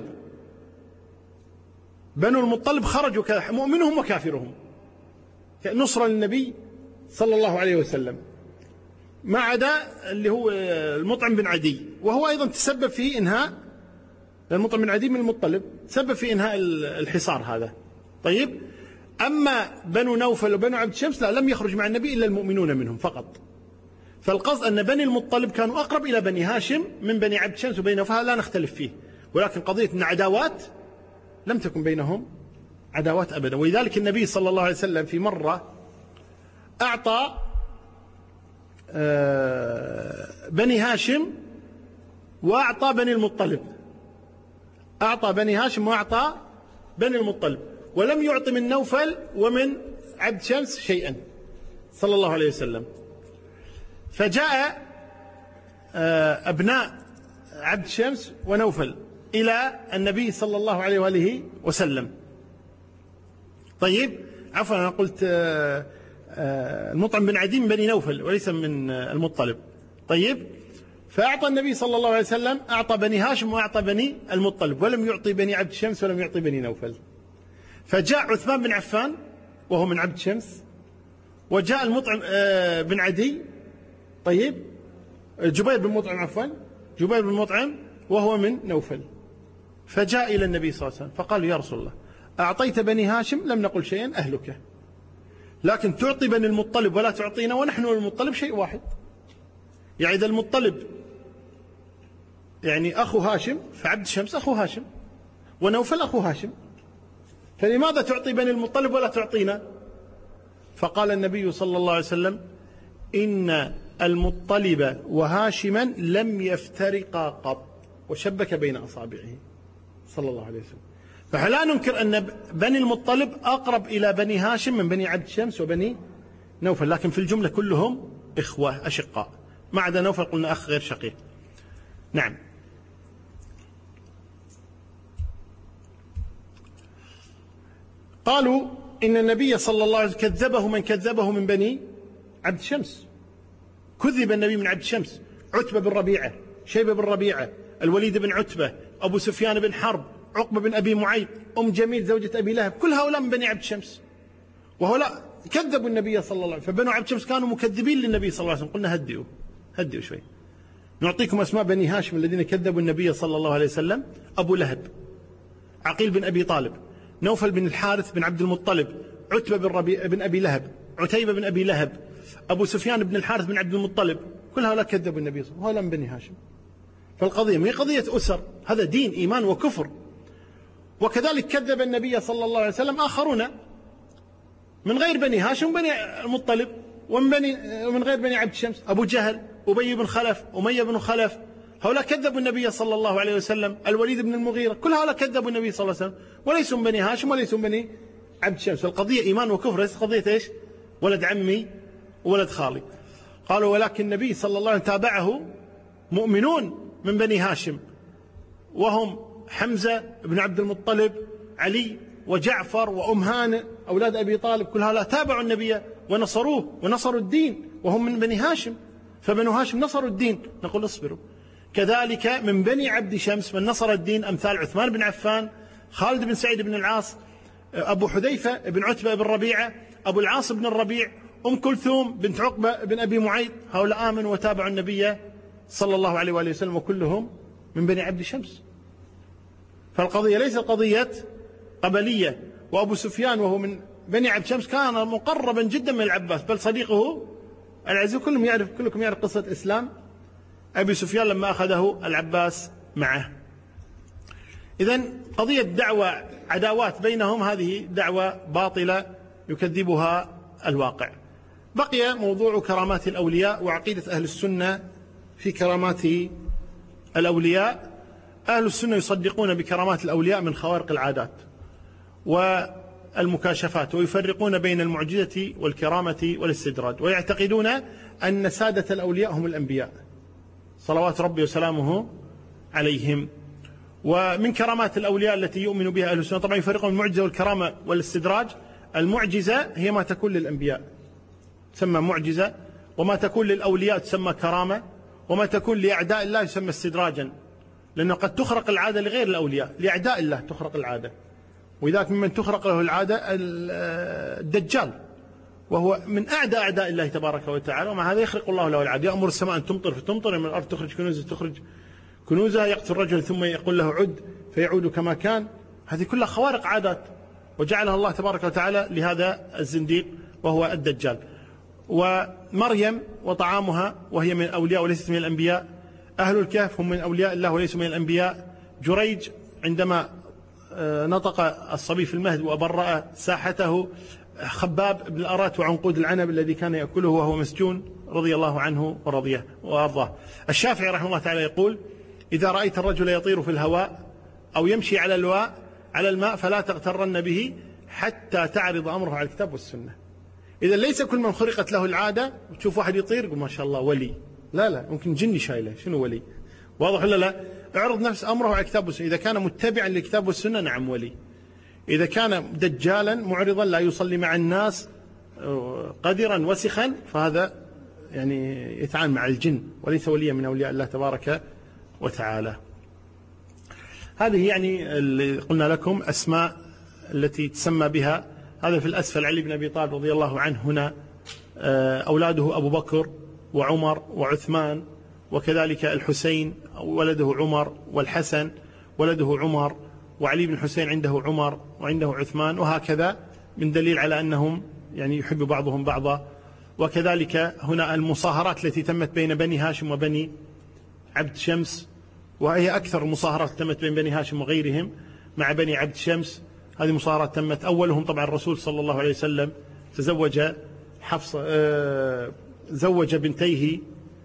بنو المطلب خرجوا مؤمنهم وكافرهم نصرة للنبي صلى الله عليه وسلم، ما عدا اللي هو المطعم بن عدي، وهو أيضا تسبب في إنهاء، المطعم بن عدي من المطلب تسبب في إنهاء الحصار هذا. طيب، أما بنو نوفل وبنو عبد شمس لا، لم يخرج مع النبي إلا المؤمنون منهم فقط. فالقصد أن بني المطلب كانوا أقرب إلى بني هاشم من بني عبد شمس وبني نوفل، لا نختلف فيه، ولكن قضية أن عداوات لم تكن بينهم عداوات أبدا. ولذلك النبي صلى الله عليه وسلم في مرة أعطى بني هاشم وأعطى بني المطلب، أعطى بني هاشم وأعطى بني المطلب، ولم يعطي من نوفل ومن عبد شمس شيئا صلى الله عليه وسلم. فجاء أبناء عبد شمس ونوفل إلى النبي صلى الله عليه وآله وسلم. طيب، عفوا أنا قلت المطعم بن عدي من بني نوفل وليس من المطلب. طيب، فأعطى النبي صلى الله عليه وسلم، أعطى بني هاشم وأعطى بني المطلب، ولم يعطي بني عبد شمس ولم يعطي بني نوفل. فجاء عثمان بن عفان وهو من عبد شمس، وجاء المطعم بن عدي، طيب جبير بن مطعم، عفوا جبير بن مطعم وهو من نوفل. فجاء إلى النبي صلى الله عليه وسلم فقال: يا رسول الله، أعطيت بني هاشم لم نقل شيئا أهلك، لكن تعطي بني المطلب ولا تعطينا، ونحن والمطلب شيء واحد. يعني إذا المطلب يعني أخو هاشم، فعبد شمس أخو هاشم، ونوفل أخو هاشم، فلماذا تعطي بني المطلب ولا تعطينا؟ فقال النبي صلى الله عليه وسلم: إن المطلب وهاشما لم يفترقا قط، وشبك بين أصابعه صلى الله عليه وسلم. فلا ننكر أن بني المطلب أقرب إلى بني هاشم من بني عبد شمس وبني نوفل، لكن في الجملة كلهم إخوة أشقاء، ما عدا نوفل قلنا أخ غير شقيق. نعم. قالوا إن النبي صلى الله عليه وسلم كذبه من كذبه من بني عبد شمس، كذب النبي من عبد شمس، عتبة بن ربيعة، شيبة بن ربيعة، الوليد بن عتبة، أبو سفيان بن حرب، عقبة بن أبي معيط، أم جميل زوجة أبي لهب، كل هؤلاء من بني عبد شمس، وهؤلاء كذبوا النبي صلى الله عليه وسلم. فبنو عبد شمس كانوا مكذبين للنبي صلى الله عليه وسلم. قلنا هدئوا شوي، نعطيكم أسماء بني هاشم الذين كذبوا النبي صلى الله عليه وسلم: أبو لهب، عقيل بن أبي طالب، نوفل بن الحارث بن عبد المطلب، عتبة بن أبي لهب، عتيبة بن أبي لهب، أبو سفيان بن الحارث بن عبد المطلب، كل هؤلاء كذبوا النبي صلى الله عليه وسلم، هؤلاء من بني هاشم. فالقضية ما هي قضية أسر، هذا دين إيمان وكفر. وكذلك كذب النبي صلى الله عليه وسلم آخرون من غير بني هاشم وبني المطلب ومن غير بني عبد شمس: أبو جهل، أبي بن خلف، أمية بن خلف، هؤلاء كذبوا النبي صلى الله عليه وسلم، الوليد بن المغيرة، كل هؤلاء كذبوا النبي صلى الله عليه وسلم، وليسوا من بني هاشم وليسوا من بني عبد شمس. القضية إيمان وكفر، ليست قضية إيش؟ ولد عمي ولد خالي. قالوا: ولكن النبي صلى الله عليه وسلم تابعه مؤمنون من بني هاشم، وهم حمزة بن عبد المطلب، علي وجعفر وأم هانئ أولاد أبي طالب، كل هؤلاء تابعوا النبي ونصروه ونصروا الدين، وهم من بني هاشم، فبنو هاشم نصروا الدين. نقول: اصبروا. كذلك من بني عبد شمس من نصر الدين أمثال عثمان بن عفان، خالد بن سعيد بن العاص، أبو حذيفة بن عتبة بن ربيعة، أبو العاص بن الربيع، أم كلثوم بنت عقبة بن أبي معيط، هؤلاء آمنوا وتابعوا النبي صلى الله عليه وآله وسلم، وكلهم من بني عبد شمس. فالقضية ليست قضية قبلية. وأبو سفيان وهو من بني عبد شمس كان مقربا جدا من العباس، بل صديقه العزيز. كلكم يعرف قصة إسلام أبي سفيان لما أخذه العباس معه. إذن قضية دعوة عداوات بينهم هذه دعوة باطلة يكذبها الواقع. بقي موضوع كرامات الأولياء وعقيدة أهل السنة في كرامات الأولياء. أهل السنة يصدقون بكرامات الأولياء من خوارق العادات والمكاشفات، ويفرقون بين المعجزة والكرامة والاستدراج، ويعتقدون أن سادة الأولياء هم الأنبياء صلوات ربي وسلامه عليهم. ومن كرامات الأولياء التي يؤمن بها أهل السنة طبعا يفرقون المعجزة والكرامة والاستدراج. المعجزة هي ما تكون للأنبياء تسمى معجزة، وما تكون للأولياء تسمى كرامة، وما تكون لأعداء الله يسمى استدراجا، لأنه قد تخرق العادة لغير الأولياء، لأعداء الله تخرق العادة. وذاك ممن تخرق له العادة الدجال، وهو من أعداء الله تبارك وتعالى، ومع هذا يخرق الله له العادة. يأمر السماء أن تمطر فتمطر، من الأرض تخرج كنوزها، يقتل رجل ثم يقول له عد فيعود كما كان. هذه كلها خوارق عادات، وجعلها الله تبارك وتعالى لهذا الزنديق وهو الدجال. ومريم وطعامها وهي من الأولياء وليست من الأنبياء. أهل الكهف هم من أولياء الله وليسوا من الأنبياء. جريج عندما نطق الصبي في المهد وبرأ ساحته، خباب بن الأرات وعنقود العنب الذي كان يأكله وهو مسجون رضي الله عنه ورضيه وأرضاه. الشافعي رحمه الله تعالى يقول: إذا رأيت الرجل يطير في الهواء أو يمشي على الماء فلا تغترن به حتى تعرض أمره على الكتاب والسنة. إذا ليس كل من خرقت له العادة تشوف واحد يطير قل ما شاء الله ولي، لا ممكن جني شايله، شنو ولي؟ واضح ولا لا؟ اعرض نفس أمره على الكتاب والسنة. إذا كان متبعا للكتاب والسنة نعم ولي. إذا كان دجالا معرضا لا يصلي مع الناس قدرا وسخا فهذا يعني يتعامل مع الجن وليس وليا من أولياء الله تبارك وتعالى. هذه يعني اللي قلنا لكم أسماء التي تسمى بها. هذا في الأسفل علي بن أبي طالب رضي الله عنه، هنا أولاده أبو بكر وعمر وعثمان، وكذلك الحسين ولده عمر، والحسن ولده عمر، وعلي بن الحسين عنده عمر وعنده عثمان، وهكذا، من دليل على أنهم يعني يحب بعضهم بعضا. وكذلك هنا المصاهرات التي تمت بين بني هاشم وبني عبد شمس، وهي أكثر المصاهرات تمت بين بني هاشم وغيرهم مع بني عبد شمس. هذه مصاهرات تمت، أولهم طبعا الرسول صلى الله عليه وسلم تزوج زوج بنتيه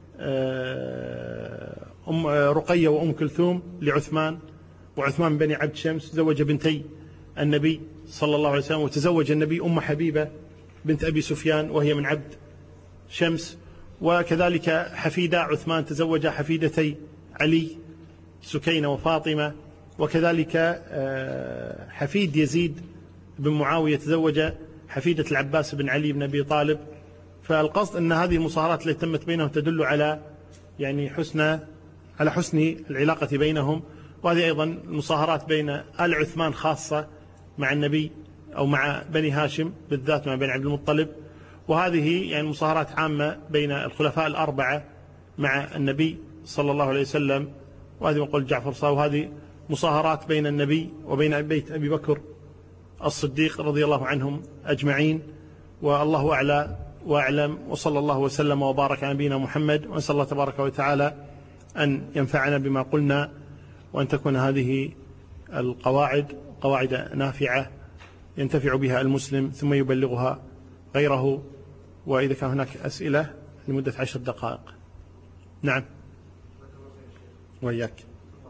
رقية وأم كلثوم لعثمان، وعثمان بني عبد شمس زوج بنتي النبي صلى الله عليه وسلم، وتزوج النبي أم حبيبة بنت أبي سفيان وهي من عبد شمس. وكذلك حفيدة عثمان تزوج حفيدتي علي سكينة وفاطمة. وكذلك حفيد يزيد بن معاوية تزوج حفيدة العباس بن علي بن أبي طالب. فالقصد أن هذه المصاهرات التي تمت بينهم تدل على يعني على حسن العلاقة بينهم. وهذه أيضا المصاهرات بين آل عثمان خاصة مع النبي أو مع بني هاشم بالذات مع بني عبد المطلب، وهذه يعني مصاهرات عامة بين الخلفاء الأربعة مع النبي صلى الله عليه وسلم. وهذه يقول جعفر صاحب، وهذه مصاهرات بين النبي وبين بيت أبي بكر الصديق رضي الله عنهم أجمعين. والله أعلى وأعلم، وصلى الله وسلم وبارك على نبينا محمد. ونسأل الله تبارك وتعالى أن ينفعنا بما قلنا، وأن تكون هذه القواعد قواعد نافعة ينتفع بها المسلم ثم يبلغها غيره. وإذا كان هناك أسئلة لمدة 10 دقائق. نعم وإياك،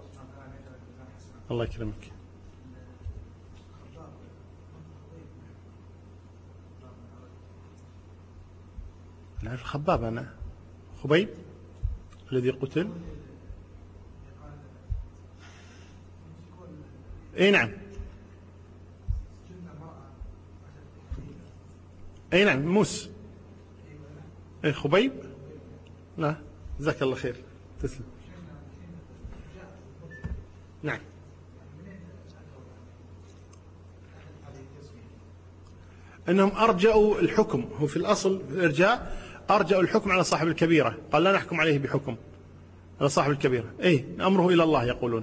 الله يكرمك. نعرف خباب، أنا خبيب الذي قتل. اي نعم، اي نعم، موس. اي خبيب، لا جزاك الله خير، تسلم. نعم، انهم ارجأوا الحكم، هو في الاصل في الارجاء ارجأوا الحكم على صاحب الكبيرة، قال لا نحكم عليه بحكم على صاحب الكبيرة. اي امره الى الله يقولون.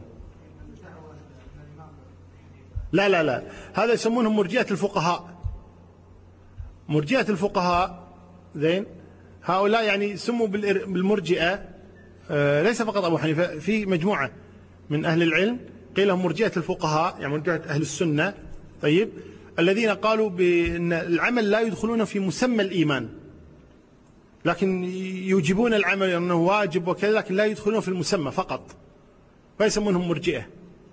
لا هذا يسمونهم مرجئة الفقهاء. مرجئة الفقهاء زين، هؤلاء يعني سموا بالمرجئة. ليس فقط أبو حنيفة، في مجموعة من أهل العلم قيل هم مرجئة الفقهاء، يعني مرجئة أهل السنة، طيب، الذين قالوا بأن العمل لا يدخلون في مسمى الإيمان، لكن يوجبون العمل أنه واجب وكذا، لكن لا يدخلون في المسمى فقط، فيسمونهم مرجئة.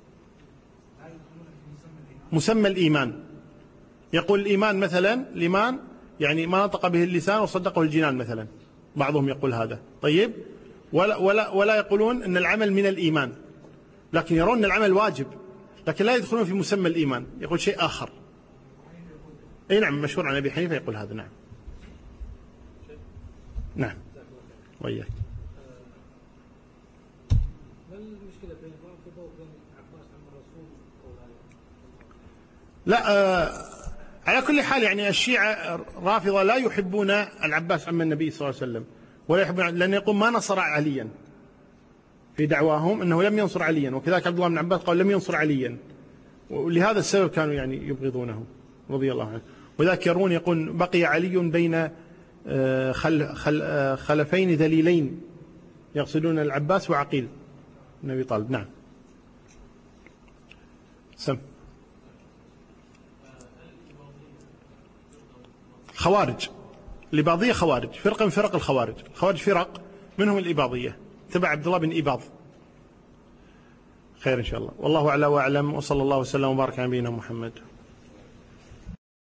مسمى الإيمان، يقول الإيمان مثلا، الإيمان يعني ما نطق به اللسان وصدقه الجنان مثلا، بعضهم يقول هذا، طيب، ولا يقولون أن العمل من الإيمان، لكن يرون أن العمل واجب، لكن لا يدخلون في مسمى الإيمان، يقول شيء آخر. أي نعم، مشهور عن أبي حنيفة يقول هذا. نعم نعم وإياك. ما المشكلة بين الرافضة وبين عباس عم الرسول؟ لا، على كل حال يعني الشيعة رافضة لا يحبون العباس عم النبي صلى الله عليه وسلم، ولا يحبون، لأن يقول ما نصر عليا، في دعواهم أنه لم ينصر عليا، وكذلك عبد الله بن عباس قال لم ينصر عليا، ولهذا السبب كانوا يعني يبغضونه رضي الله عنه. وذاك يرون يقول بقي علي بين خلفين ذليلين، يقصدون العباس وعقيل بن أبي طالب. نعم سم. خوارج، الإباضية خوارج، فرقة من فرق الخوارج. الخوارج فرق منهم الإباضية تبع عبد الله بن إباض. خير إن شاء الله، والله أعلى وأعلم، وصلى الله وسلم وبارك على نبينا محمد.